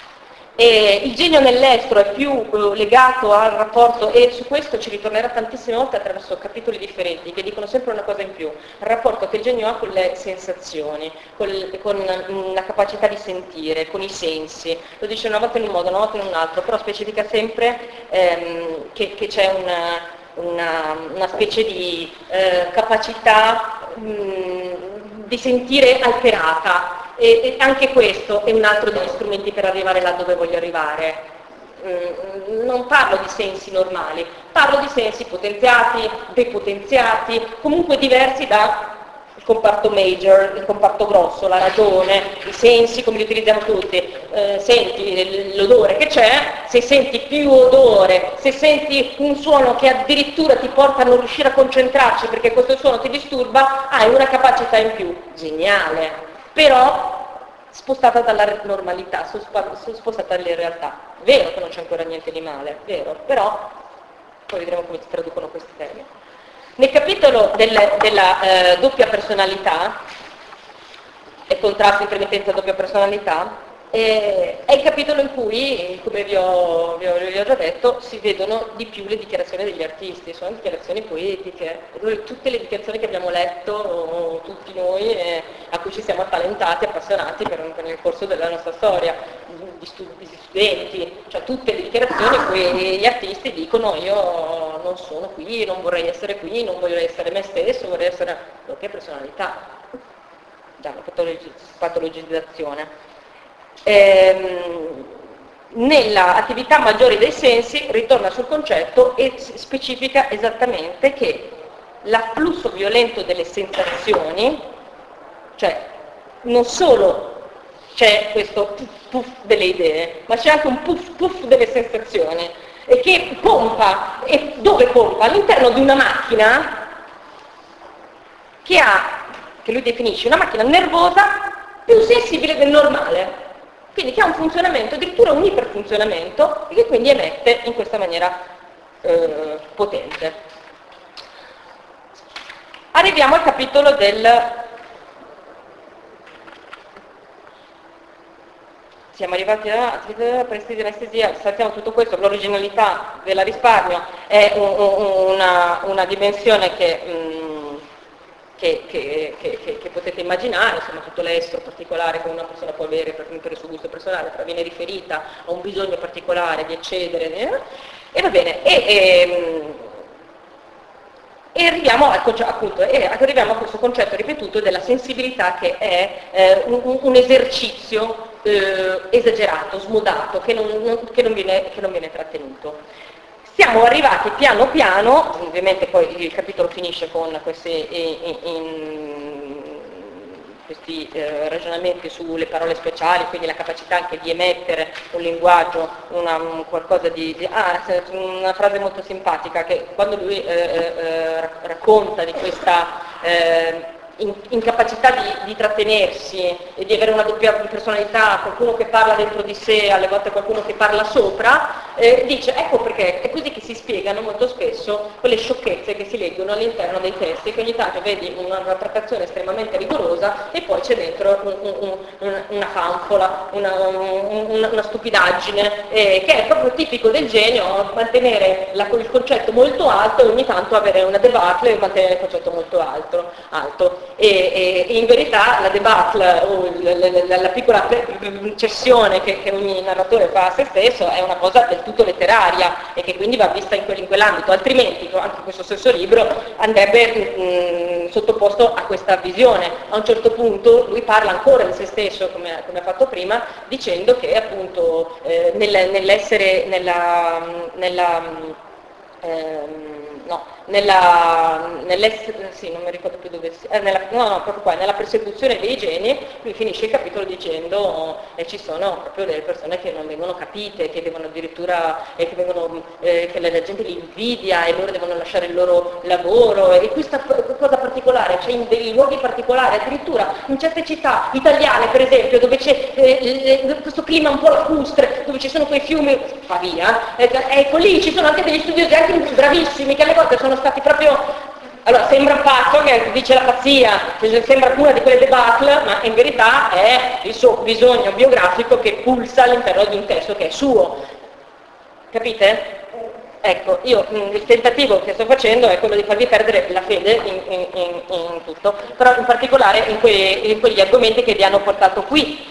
E il genio nell'estero è più legato al rapporto, e su questo ci ritornerà tantissime volte attraverso capitoli differenti che dicono sempre una cosa in più, il rapporto che il genio ha con le sensazioni, con la capacità di sentire, con i sensi, lo dice una volta in un modo, una volta in un altro, però specifica sempre che c'è una specie di capacità di sentire alterata. E anche questo è un altro degli strumenti per arrivare là dove voglio arrivare. Non parlo di sensi normali, parlo di sensi potenziati, depotenziati, comunque diversi dal comparto major, il comparto grosso, la ragione, i sensi come li utilizziamo tutti. Senti l'odore che c'è, se senti più odore, se senti un suono che addirittura ti porta a non riuscire a concentrarci perché questo suono ti disturba, hai una capacità in più, geniale. Però spostata dalla normalità, spostata dalle realtà. Vero che non c'è ancora niente di male, vero, però poi vedremo come si traducono questi termini. Nel capitolo della doppia personalità, e contrasto intermittenza doppia personalità, è il capitolo in cui, come vi ho già detto, si vedono di più le dichiarazioni degli artisti, sono dichiarazioni poetiche, tutte le dichiarazioni che abbiamo letto tutti noi a cui ci siamo attalentati, appassionati nel corso della nostra storia, di studenti, cioè tutte le dichiarazioni in cui gli artisti dicono io non sono qui, non vorrei essere qui, non voglio essere me stesso, vorrei essere doppia personalità, già la patologizzazione. Nella attività maggiore dei sensi ritorna sul concetto e specifica esattamente che l'afflusso violento delle sensazioni, cioè non solo c'è questo puff puff delle idee, ma c'è anche un puff puff delle sensazioni, e che pompa, e dove pompa? All'interno di una macchina che lui definisce una macchina nervosa più sensibile del normale, quindi che ha un funzionamento, addirittura un iperfunzionamento, e che quindi emette in questa maniera potente. Arriviamo al capitolo siamo arrivati a prestiti di anestesia, saltiamo tutto questo, l'originalità della risparmio è una dimensione che potete immaginare, insomma tutto l'estero particolare che una persona può avere per il suo gusto personale, però viene riferita a un bisogno particolare di eccedere, e va bene, e arriviamo arriviamo a questo concetto ripetuto della sensibilità, che è un esercizio esagerato, smodato, che non viene trattenuto. Siamo arrivati piano piano, ovviamente poi il capitolo finisce con questi ragionamenti sulle parole speciali, quindi la capacità anche di emettere un linguaggio, qualcosa una frase molto simpatica, che quando lui racconta di questa incapacità di trattenersi e di avere una doppia personalità, qualcuno che parla dentro di sé, alle volte qualcuno che parla sopra, dice ecco perché è così che si spiegano molto spesso quelle sciocchezze che si leggono all'interno dei testi, che ogni tanto vedi una trattazione estremamente rigorosa e poi c'è dentro una fanfola, una stupidaggine, che è proprio tipico del genio, mantenere il concetto molto alto e ogni tanto avere una debacle e mantenere il concetto molto alto. E in verità la debacle o la piccola cessione che ogni narratore fa a se stesso è una cosa del tutto letteraria e che quindi va vista in quell'ambito, altrimenti anche questo stesso libro andrebbe sottoposto a questa visione. A un certo punto lui parla ancora di se stesso, come ha fatto prima, dicendo che appunto sì, non mi ricordo più dove proprio qua, nella persecuzione dei geni, lui finisce il capitolo dicendo ci sono proprio delle persone che non vengono capite, che devono addirittura, che la gente li invidia e loro devono lasciare il loro lavoro, e questa cosa particolare, cioè in dei luoghi particolari, addirittura in certe città italiane per esempio, dove c'è questo clima un po' lacustre, dove ci sono quei fiumi, va via, ecco lì ci sono anche degli studiosi anche bravissimi, che alle volte sono stati proprio, allora sembra pazzo, che dice la pazzia, sembra una di quelle debacle, ma in verità è il suo bisogno biografico che pulsa all'interno di un testo che è suo, capite? Ecco, io il tentativo che sto facendo è quello di farvi perdere la fede in tutto, però in particolare in quegli argomenti che vi hanno portato qui.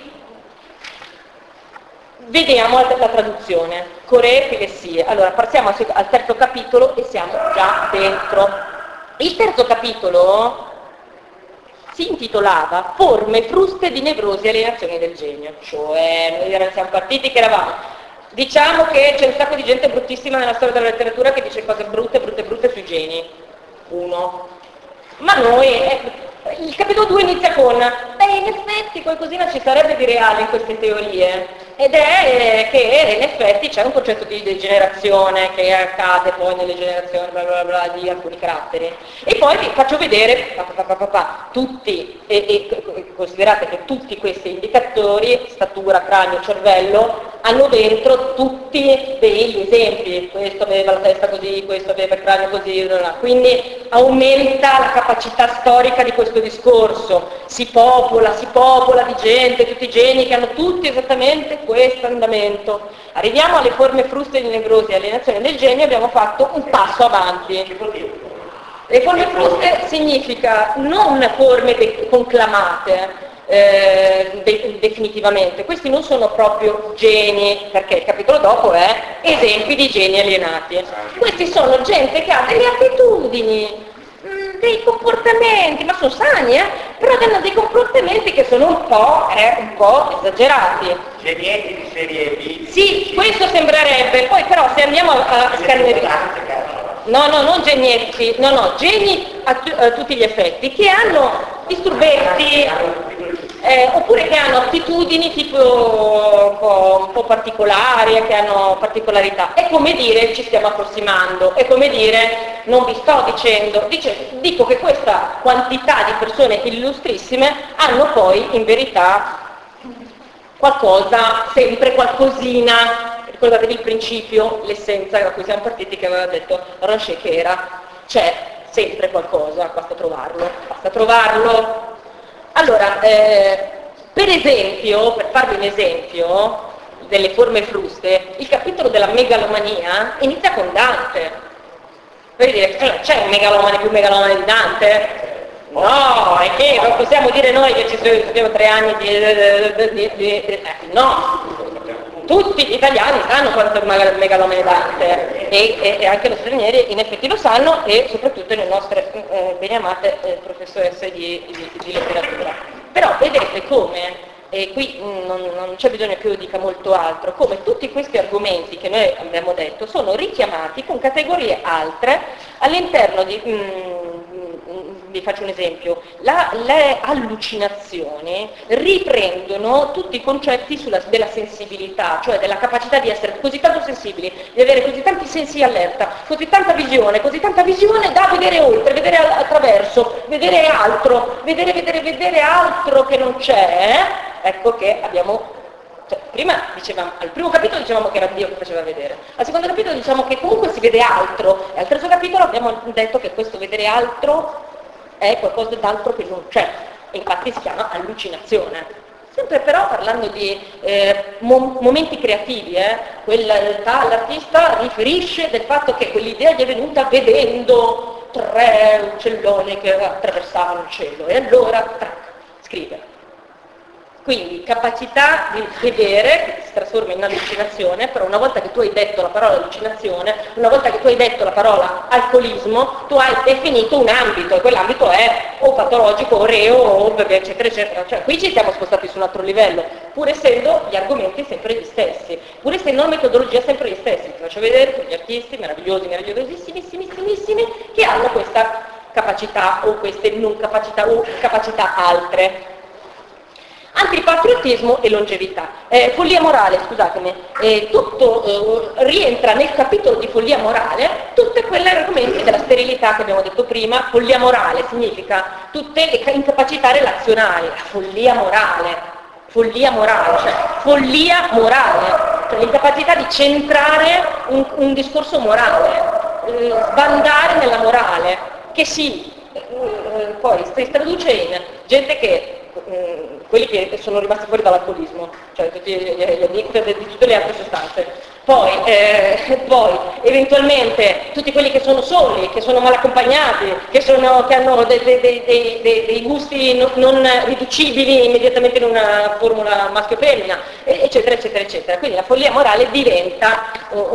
Vediamo la traduzione, Coree Filessie. Allora, passiamo al terzo capitolo e siamo già dentro. Il terzo capitolo si intitolava Forme fruste di nevrosi e alienazioni del genio. Cioè, noi siamo partiti che eravamo. Diciamo che c'è un sacco di gente bruttissima nella storia della letteratura che dice cose brutte sui geni. Uno. Ma noi... il capitolo 2 inizia con in effetti qualcosina ci sarebbe di reale in queste teorie, ed è che in effetti c'è un concetto di degenerazione che accade poi nelle generazioni bla bla bla di alcuni caratteri, e poi vi faccio vedere tutti, e considerate che tutti questi indicatori, statura, cranio, cervello, hanno dentro tutti degli esempi, questo aveva la testa così, questo aveva il cranio così, quindi aumenta la capacità storica di questo discorso, si popola di gente, tutti i geni che hanno tutti esattamente questo andamento. Arriviamo alle forme fruste di nevrosi e alienazione del genio, abbiamo fatto un passo avanti. Le forme fruste significa non forme conclamate, definitivamente, questi non sono proprio geni, perché il capitolo dopo è esempi di geni alienati. Questi sono gente che ha delle attitudini, dei comportamenti, ma sono sani, però hanno dei comportamenti che sono un po' esagerati.
Genietti di serie B.
Sì, questo sembrerebbe, poi però se andiamo a scannerizzare. No, non genietti, geni a tutti gli effetti, che hanno disturbetti, oppure che hanno attitudini tipo un po' particolari, che hanno particolarità. È come dire ci stiamo approssimando, è come dire non vi sto dicendo, dico che questa quantità di persone illustrissime hanno poi in verità qualcosa, sempre qualcosina. Ricordatevi il principio, l'essenza da cui siamo partiti, che aveva detto Ranchet, che era c'è sempre qualcosa, basta trovarlo. Allora, per esempio, per farvi un esempio delle forme fruste, il capitolo della megalomania inizia con Dante. Per dire, c'è un megalomane più megalomane di Dante? No, è che non possiamo dire noi che ci sono 3 anni no. Tutti gli italiani sanno quanto è megalomane Dante, e anche gli stranieri in effetti lo sanno, e soprattutto le nostre ben amate professoresse di letteratura. Però vedete come, e qui non c'è bisogno che io dica molto altro, come tutti questi argomenti che noi abbiamo detto sono richiamati con categorie altre all'interno di... vi faccio un esempio, le allucinazioni riprendono tutti i concetti della sensibilità, cioè della capacità di essere così tanto sensibili, di avere così tanti sensi allerta, così tanta visione da vedere oltre, vedere attraverso, vedere altro, vedere altro che non c'è, ecco che abbiamo... Cioè, prima dicevamo, al primo capitolo dicevamo che era Dio che faceva vedere, al secondo capitolo diciamo che comunque si vede altro, e al terzo capitolo abbiamo detto che questo vedere altro è qualcosa d'altro che non c'è, e infatti si chiama allucinazione. Sempre però parlando di momenti creativi, l'artista riferisce del fatto che quell'idea gli è venuta vedendo 3 uccelloni che attraversavano il cielo, e allora scrive. Quindi capacità di vedere che si trasforma in allucinazione, però una volta che tu hai detto la parola allucinazione, una volta che tu hai detto la parola alcolismo, tu hai definito un ambito, e quell'ambito è o patologico o reo o eccetera eccetera. Cioè qui ci siamo spostati su un altro livello. pur essendo gli argomenti sempre gli stessi, pur essendo la metodologia sempre gli stessi. Ti faccio vedere quegli artisti meravigliosi, meravigliosissimissimi, che hanno questa capacità o queste non capacità o capacità altre. Antipatriottismo e longevità. Follia morale, scusatemi, tutto rientra nel capitolo di follia morale tutti quegli argomenti della sterilità che abbiamo detto prima. Follia morale significa tutte le incapacità relazionali, la follia morale, cioè l'incapacità di centrare un discorso morale, sbandare nella morale, che sì, poi si traduce in gente che quelli che sono rimasti fuori dall'alcolismo, cioè tutti gli addict di tutte le altre sostanze. Poi eventualmente tutti quelli che sono soli, che sono mal accompagnati, che hanno dei gusti non riducibili immediatamente in una formula maschio-femmina, eccetera, eccetera, eccetera. Quindi la follia morale diventa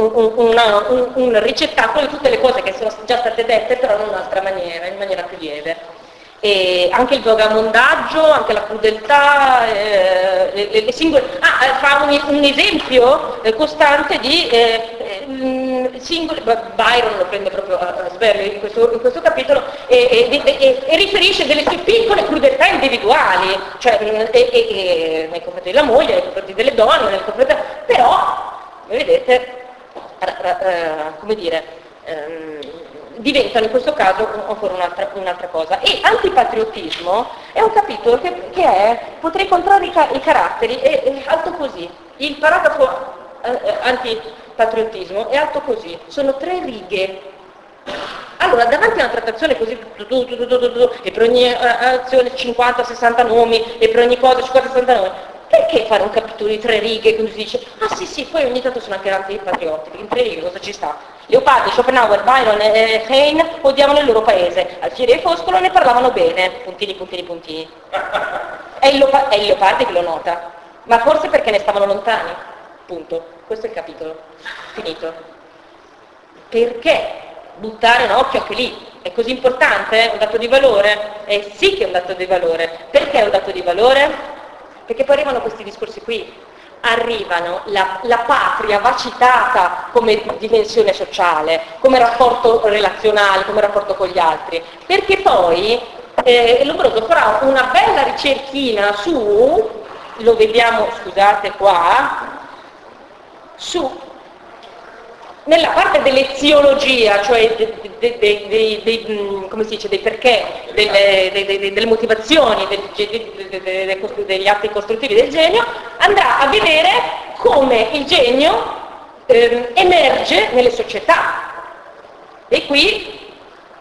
un ricettacolo di tutte le cose che sono già state dette, però in un'altra maniera, in maniera più lieve. E anche il vagamondaggio, anche la crudeltà, le singole... fa un esempio costante di singoli... Byron lo prende proprio a sberle in questo capitolo e riferisce delle sue piccole crudeltà individuali, cioè nei confronti della moglie, nei confronti delle donne, però, vedete, come dire... diventano in questo caso ancora un'altra cosa. E antipatriottismo è un capitolo che è, potrei contrarre i caratteri, è alto così. Il paragrafo antipatriottismo è alto così, sono 3 righe. Allora, davanti a una trattazione così, e per ogni azione 50-60 nomi, e per ogni cosa 50-60 nomi, perché fare un capitolo di 3 righe che si dice, sì, poi ogni tanto sono anche antipatrioti, in 3 righe cosa ci sta? Leopardi, Schopenhauer, Byron e Heine odiavano il loro paese, Alfieri e Foscolo ne parlavano bene, puntini. È il Leopardi che lo nota, ma forse perché ne stavano lontani, punto. Questo è il capitolo, finito. Perché buttare un occhio anche lì? È così importante? È un dato di valore? Sì che è un dato di valore. Perché è un dato di valore? Perché poi arrivano questi discorsi qui. Arrivano la patria va citata come dimensione sociale, come rapporto relazionale, come rapporto con gli altri, perché poi Lombroso farà una bella ricerchina su, lo vediamo, scusate qua, nella parte dell'eziologia, cioè come si dice, dei perché, delle motivazioni, degli atti costruttivi del genio, andrà a vedere come il genio emerge nelle società. E qui,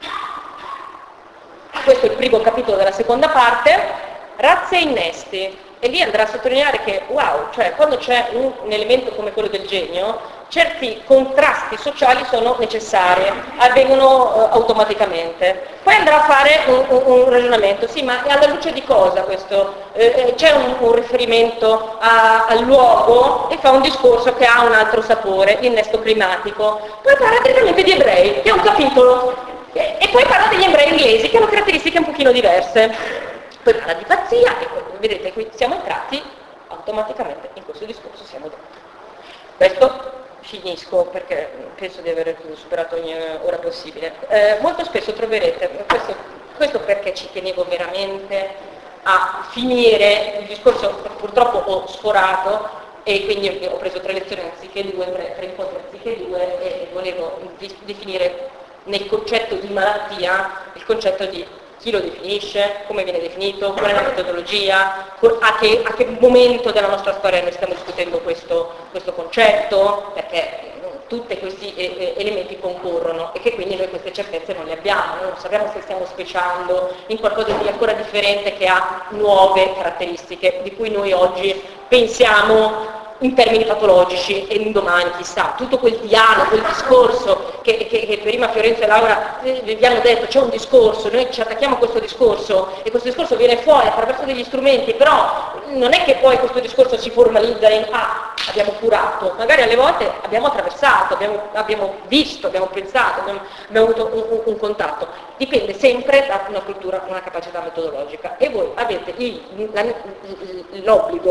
questo è il primo capitolo della seconda parte, razze e innesti. E lì andrà a sottolineare che, wow, cioè quando c'è un elemento come quello del genio, certi contrasti sociali sono necessari, avvengono automaticamente. Poi andrà a fare un ragionamento, sì, ma alla luce di cosa questo? C'è un riferimento al luogo e fa un discorso che ha un altro sapore, l'innesto climatico. Poi parla direttamente di ebrei, che è un capitolo, e poi parla degli ebrei inglesi, che hanno caratteristiche un pochino diverse. Poi parla di pazzia, e vedete qui siamo entrati automaticamente in questo discorso, siamo dentro. Questo finisco perché penso di aver superato ogni ora possibile. Molto spesso troverete, questo perché ci tenevo veramente a finire il discorso, purtroppo ho sforato e quindi ho preso 3 lezioni anziché 2, 3 incontri anziché 2 e volevo definire nel concetto di malattia il concetto di chi lo definisce, come viene definito, qual è la metodologia, a che momento della nostra storia noi stiamo discutendo questo concetto, perché tutti questi elementi concorrono e che quindi noi queste certezze non le abbiamo, noi non sappiamo se stiamo speciando in qualcosa di ancora differente che ha nuove caratteristiche di cui noi oggi pensiamo in termini patologici e un domani chissà, tutto quel dialogo, quel discorso che prima Fiorenzo e Laura vi hanno detto, c'è un discorso, noi ci attacchiamo a questo discorso e questo discorso viene fuori attraverso degli strumenti, però non è che poi questo discorso si formalizza in abbiamo curato, magari alle volte abbiamo attraversato, abbiamo visto, abbiamo pensato, abbiamo avuto un contatto, dipende sempre da una cultura, una capacità metodologica e voi avete l'obbligo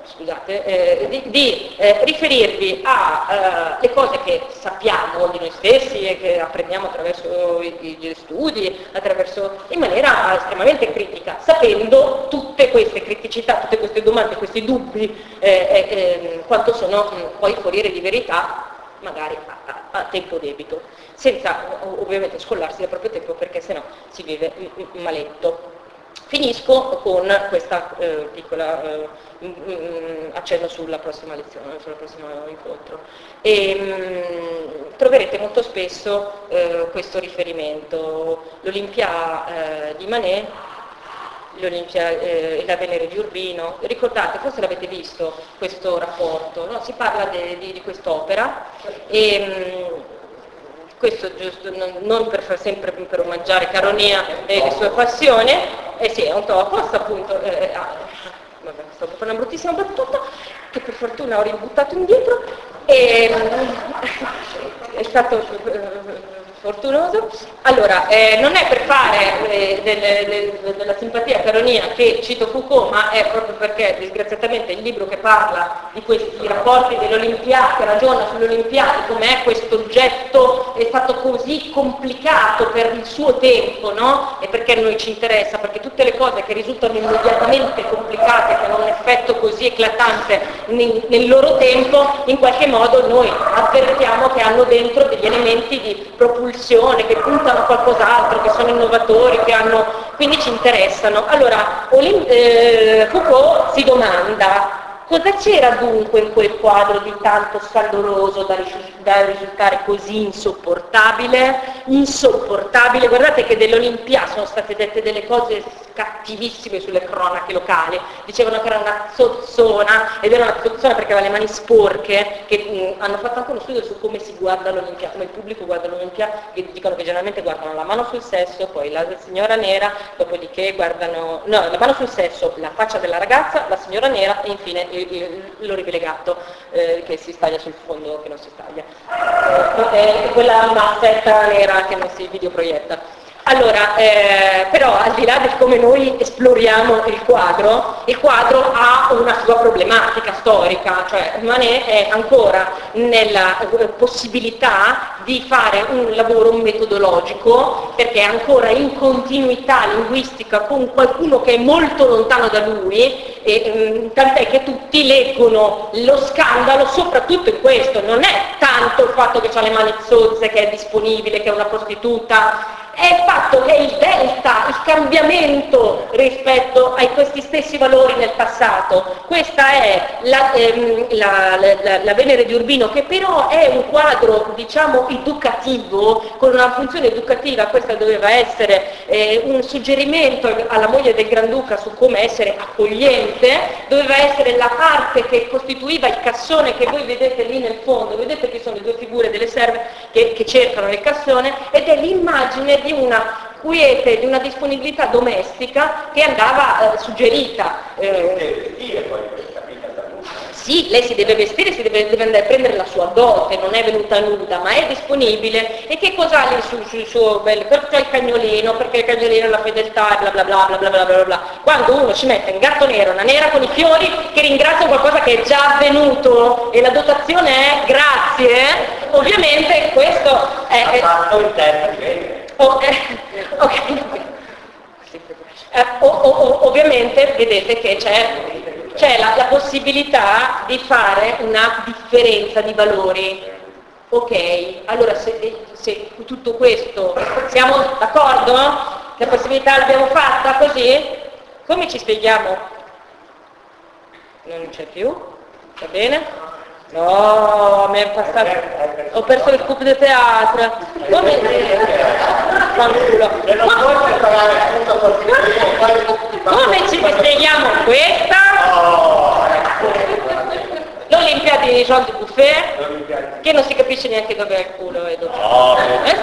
scusate, di riferirvi a le cose che sappiamo di noi stessi e che apprendiamo attraverso gli studi, in maniera estremamente critica, sapendo tutte queste criticità, tutte queste domande, questi dubbi, quanto sono poi foriere di verità, magari a tempo debito, senza ovviamente scollarsi del proprio tempo, perché sennò si vive maletto. Finisco con questa piccola accenno sulla prossima lezione, sul prossimo incontro. Troverete molto spesso questo riferimento, l'Olimpia di Manet, la Venere di Urbino. Ricordate, forse l'avete visto questo rapporto, no? Si parla di quest'opera e questo giusto non per far sempre per omaggiare Caronia e le sue passioni, sì, è un topos appunto, vabbè, sto per fare una bruttissima battuta che per fortuna ho ributtato indietro e è stato fortunoso. Allora, non è per fare della simpatia a Caronia che cito Foucault, ma è proprio perché disgraziatamente il libro che parla di questi rapporti dell'Olimpia, che ragiona sull'Olimpia, di come è questo oggetto, è stato così complicato per il suo tempo, no? E perché a noi ci interessa, perché tutte le cose che risultano immediatamente complicate, che hanno un effetto così eclatante nel loro tempo, in qualche modo noi avvertiamo che hanno dentro degli elementi di propulsione, che puntano a qualcos'altro, che sono innovatori, quindi ci interessano. Allora, Foucault si domanda: cosa c'era dunque in quel quadro di tanto scandaloso da risultare così insopportabile? Insopportabile, guardate che dell'Olimpia sono state dette delle cose cattivissime sulle cronache locali, dicevano che era una zozzona, ed era una zozzona perché aveva le mani sporche, che hanno fatto anche uno studio su come si guarda l'Olimpia, come il pubblico guarda l'Olimpia, che dicono che generalmente guardano la mano sul sesso, poi la signora nera, dopodiché guardano, no, la mano sul sesso, la faccia della ragazza, la signora nera e infine l'orribile gatto che si staglia sul fondo, che non si staglia, quella mazzetta nera che non si videoproietta. Allora, però al di là di come noi esploriamo il quadro ha una sua problematica storica, cioè Manet è ancora nella possibilità di fare un lavoro metodologico, perché è ancora in continuità linguistica con qualcuno che è molto lontano da lui, e tant'è che tutti leggono lo scandalo soprattutto in questo, non è tanto il fatto che ha le mani zozze, che è disponibile, che è una prostituta, è il fatto che il delta, il cambiamento rispetto a questi stessi valori nel passato. Questa è la Venere di Urbino, che però è un quadro, diciamo, educativo, con una funzione educativa. Questa doveva essere un suggerimento alla moglie del Granduca su come essere accogliente, doveva essere la parte che costituiva il cassone che voi vedete lì nel fondo, vedete che sono le due figure delle serve che cercano il cassone, ed è l'immagine di una quiete, di una disponibilità domestica che andava suggerita. Sì, lei si deve vestire, deve andare a prendere la sua dote, non è venuta nuda, ma è disponibile. E che cosa ha lì sul suo bello? Perciò il cagnolino, perché il cagnolino è la fedeltà, bla bla bla bla bla bla bla bla. Quando uno ci mette un gatto nero, una nera con i fiori che ringraziano qualcosa che è già avvenuto e la dotazione è grazie, ovviamente questo è
fatto il termine.
Ovviamente vedete che c'è la possibilità di fare una differenza di valori. Ok, allora se tutto questo siamo d'accordo? La possibilità l'abbiamo fatta così? Come ci spieghiamo? Non c'è più? Va bene? No, mi è passato. Ho perso il coup de teatro. Come? Come ci spieghiamo questa? L'Olimpiade di Jean Dubuffet, che non si capisce neanche dove è il culo e dove è.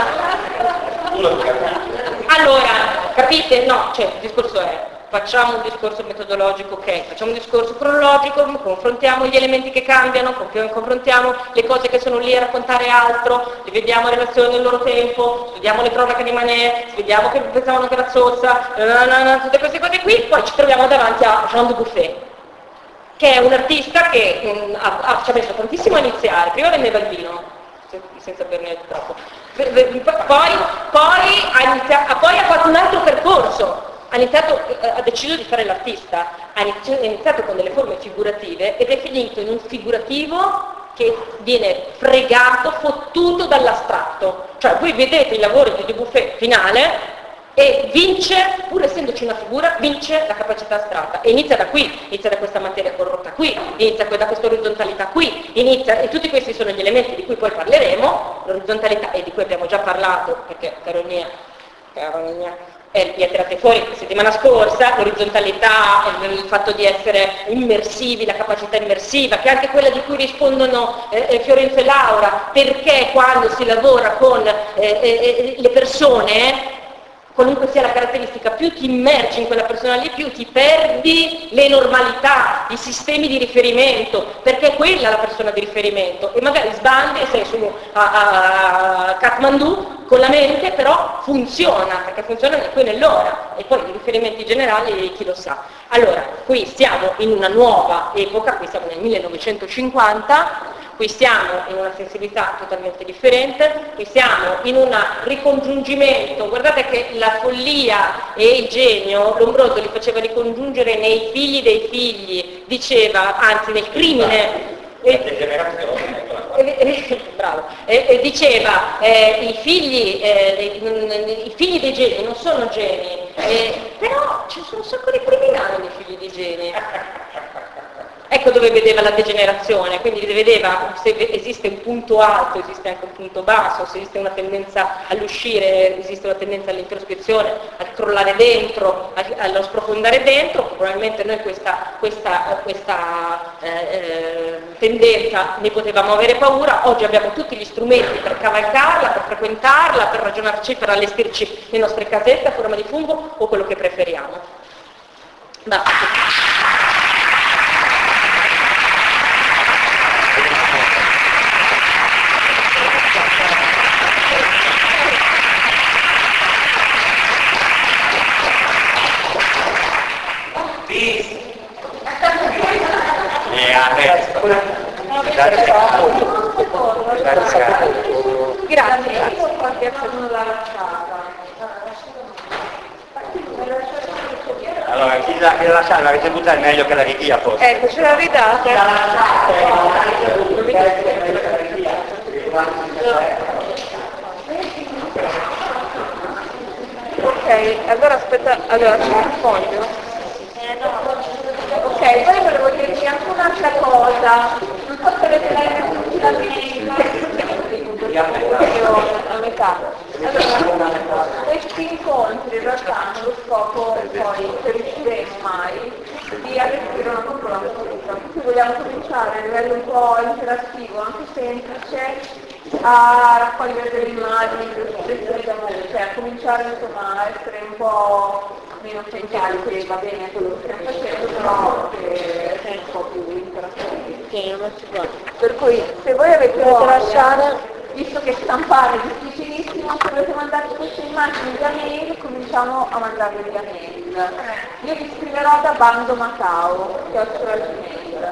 Allora, capite? No, cioè il discorso è: facciamo un discorso metodologico, ok, facciamo un discorso cronologico, confrontiamo gli elementi che cambiano, confrontiamo le cose che sono lì a raccontare altro, li vediamo in relazione al loro tempo, studiamo le cronache di Manet, vediamo che pensavano che era zozza, tutte queste cose qui, poi ci troviamo davanti a Jean Dubuffet. che è un artista che ci ha messo tantissimo a iniziare, prima vendeva il vino, senza berne troppo, poi ha fatto un altro percorso, ha deciso di fare l'artista, ha iniziato con delle forme figurative ed è finito in un figurativo che viene fregato, fottuto dall'astratto. Cioè voi vedete i lavori di Dubuffet finale e vince, pur essendoci una figura, vince la capacità astratta. E inizia da qui, inizia da questa materia corrotta qui, inizia da questa orizzontalità qui, e tutti questi sono gli elementi di cui poi parleremo, l'orizzontalità, e di cui abbiamo già parlato, perché Caronia li ha tirate fuori la settimana scorsa, l'orizzontalità, il fatto di essere immersivi, la capacità immersiva, che è anche quella di cui rispondono Fiorenzo e Laura, perché quando si lavora con le persone, qualunque sia la caratteristica, più ti immergi in quella persona lì, più ti perdi le normalità, i sistemi di riferimento, perché è quella la persona di riferimento, e magari sbandi e sei a Kathmandu con la mente, però funziona, perché funziona nel qui e nell'ora, e poi i riferimenti generali chi lo sa. Allora, qui siamo in una nuova epoca, qui siamo nel 1950, qui siamo in una sensibilità totalmente differente, qui siamo in un ricongiungimento, guardate che la follia e il genio, Lombroso li faceva ricongiungere nei figli dei figli, diceva, anzi nel crimine, bravo, diceva i figli dei geni non sono geni, però ci sono un sacco di criminali nei figli di geni. Ecco dove vedeva la degenerazione, quindi vedeva se esiste un punto alto, esiste anche un punto basso, se esiste una tendenza all'uscire, esiste una tendenza all'introspezione, a crollare dentro, allo sprofondare dentro. Probabilmente noi questa tendenza ne potevamo avere paura, oggi abbiamo tutti gli strumenti per cavalcarla, per frequentarla, per ragionarci, per allestirci le nostre casette a forma di fungo o quello che preferiamo. Basta. Grazie, io ho qualche secondo la lasciata.
Allora, chi l'ha lasciata? L'avete buttata è meglio che la ridia forse.
Ecco, ce la ridate? Ok, allora aspetta, allora c'è un foglio. Ok, poi volevo dirvi anche un'altra cosa, non so se avete letto a metà. Allora, questi incontri in realtà hanno lo scopo poi, se riusciremo mai, di arricchire una cultura assoluta. Quindi vogliamo cominciare a livello un po' interattivo, anche semplice, a raccogliere delle immagini, delle espressioni d'amore, cioè a cominciare insomma a essere un po' meno centrali, che va bene quello che stiamo facendo, però che è un po' più interattivo. Per cui se voi avete da lasciare, visto che stampare è difficilissimo, se volete mandarci queste immagini via mail, cominciamo a mandarle via mail. Io vi scriverò da Bando Macao, che ho sulla Gmail.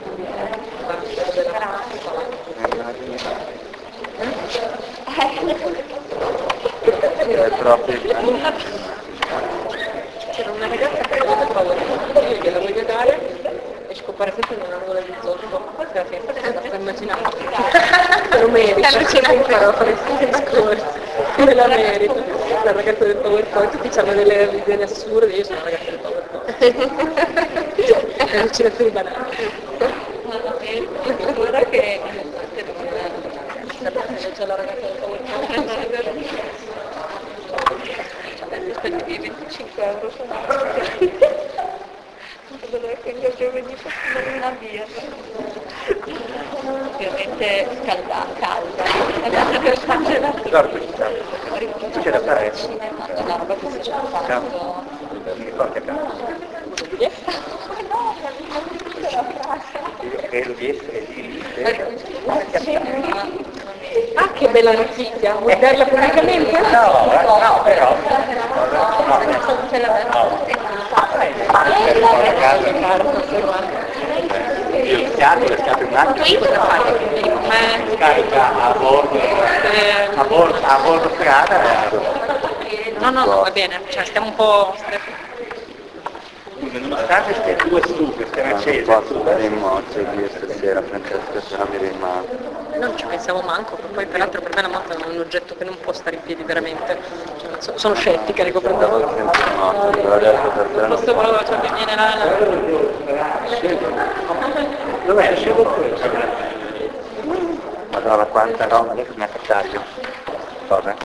C'era una ragazza che aveva paura, io gliela voglio dare e scopare sempre in una nuvola di zolfo. Questa la sto immaginando. Lo merito, imparò a fare i discorsi, me la merito. La ragazza del PowerPoint, tutti hanno delle idee assurde, io sono la ragazza del PowerPoint. È un'allucinazione banale. Guarda che c'è la ragazza del PowerPoint. Aspetti 25 euro sono che giovedì faccio una birra, ovviamente calda, adesso che faccio
c'è da fare?
la roba che si c'è fatto
Mi ricordi a casa? Credo di essere lì.
Ah, che bella notizia, vuoi darla pubblicamente?
No, però.
No.
Io le scatole in
Quanto
macchina.
io cosa fare? Quindi con me?
Scarica a bordo strada.
No, va bene, cioè stiamo un po'...
Nonostante queste due stufe stiano accese.
Non posso stare in moto io stasera, Francesca, se la mi rimane.
Non ci pensavo manco, poi peraltro per me la moto è un oggetto che non può stare in piedi veramente. Cioè, sono scettica, dico per
Sempre in moto, però adesso per te non
questo proprio cioè, che viene là.
Dov'è? Scevo questo.
Madonna, quanta roba, adesso mi taglio. Cosa?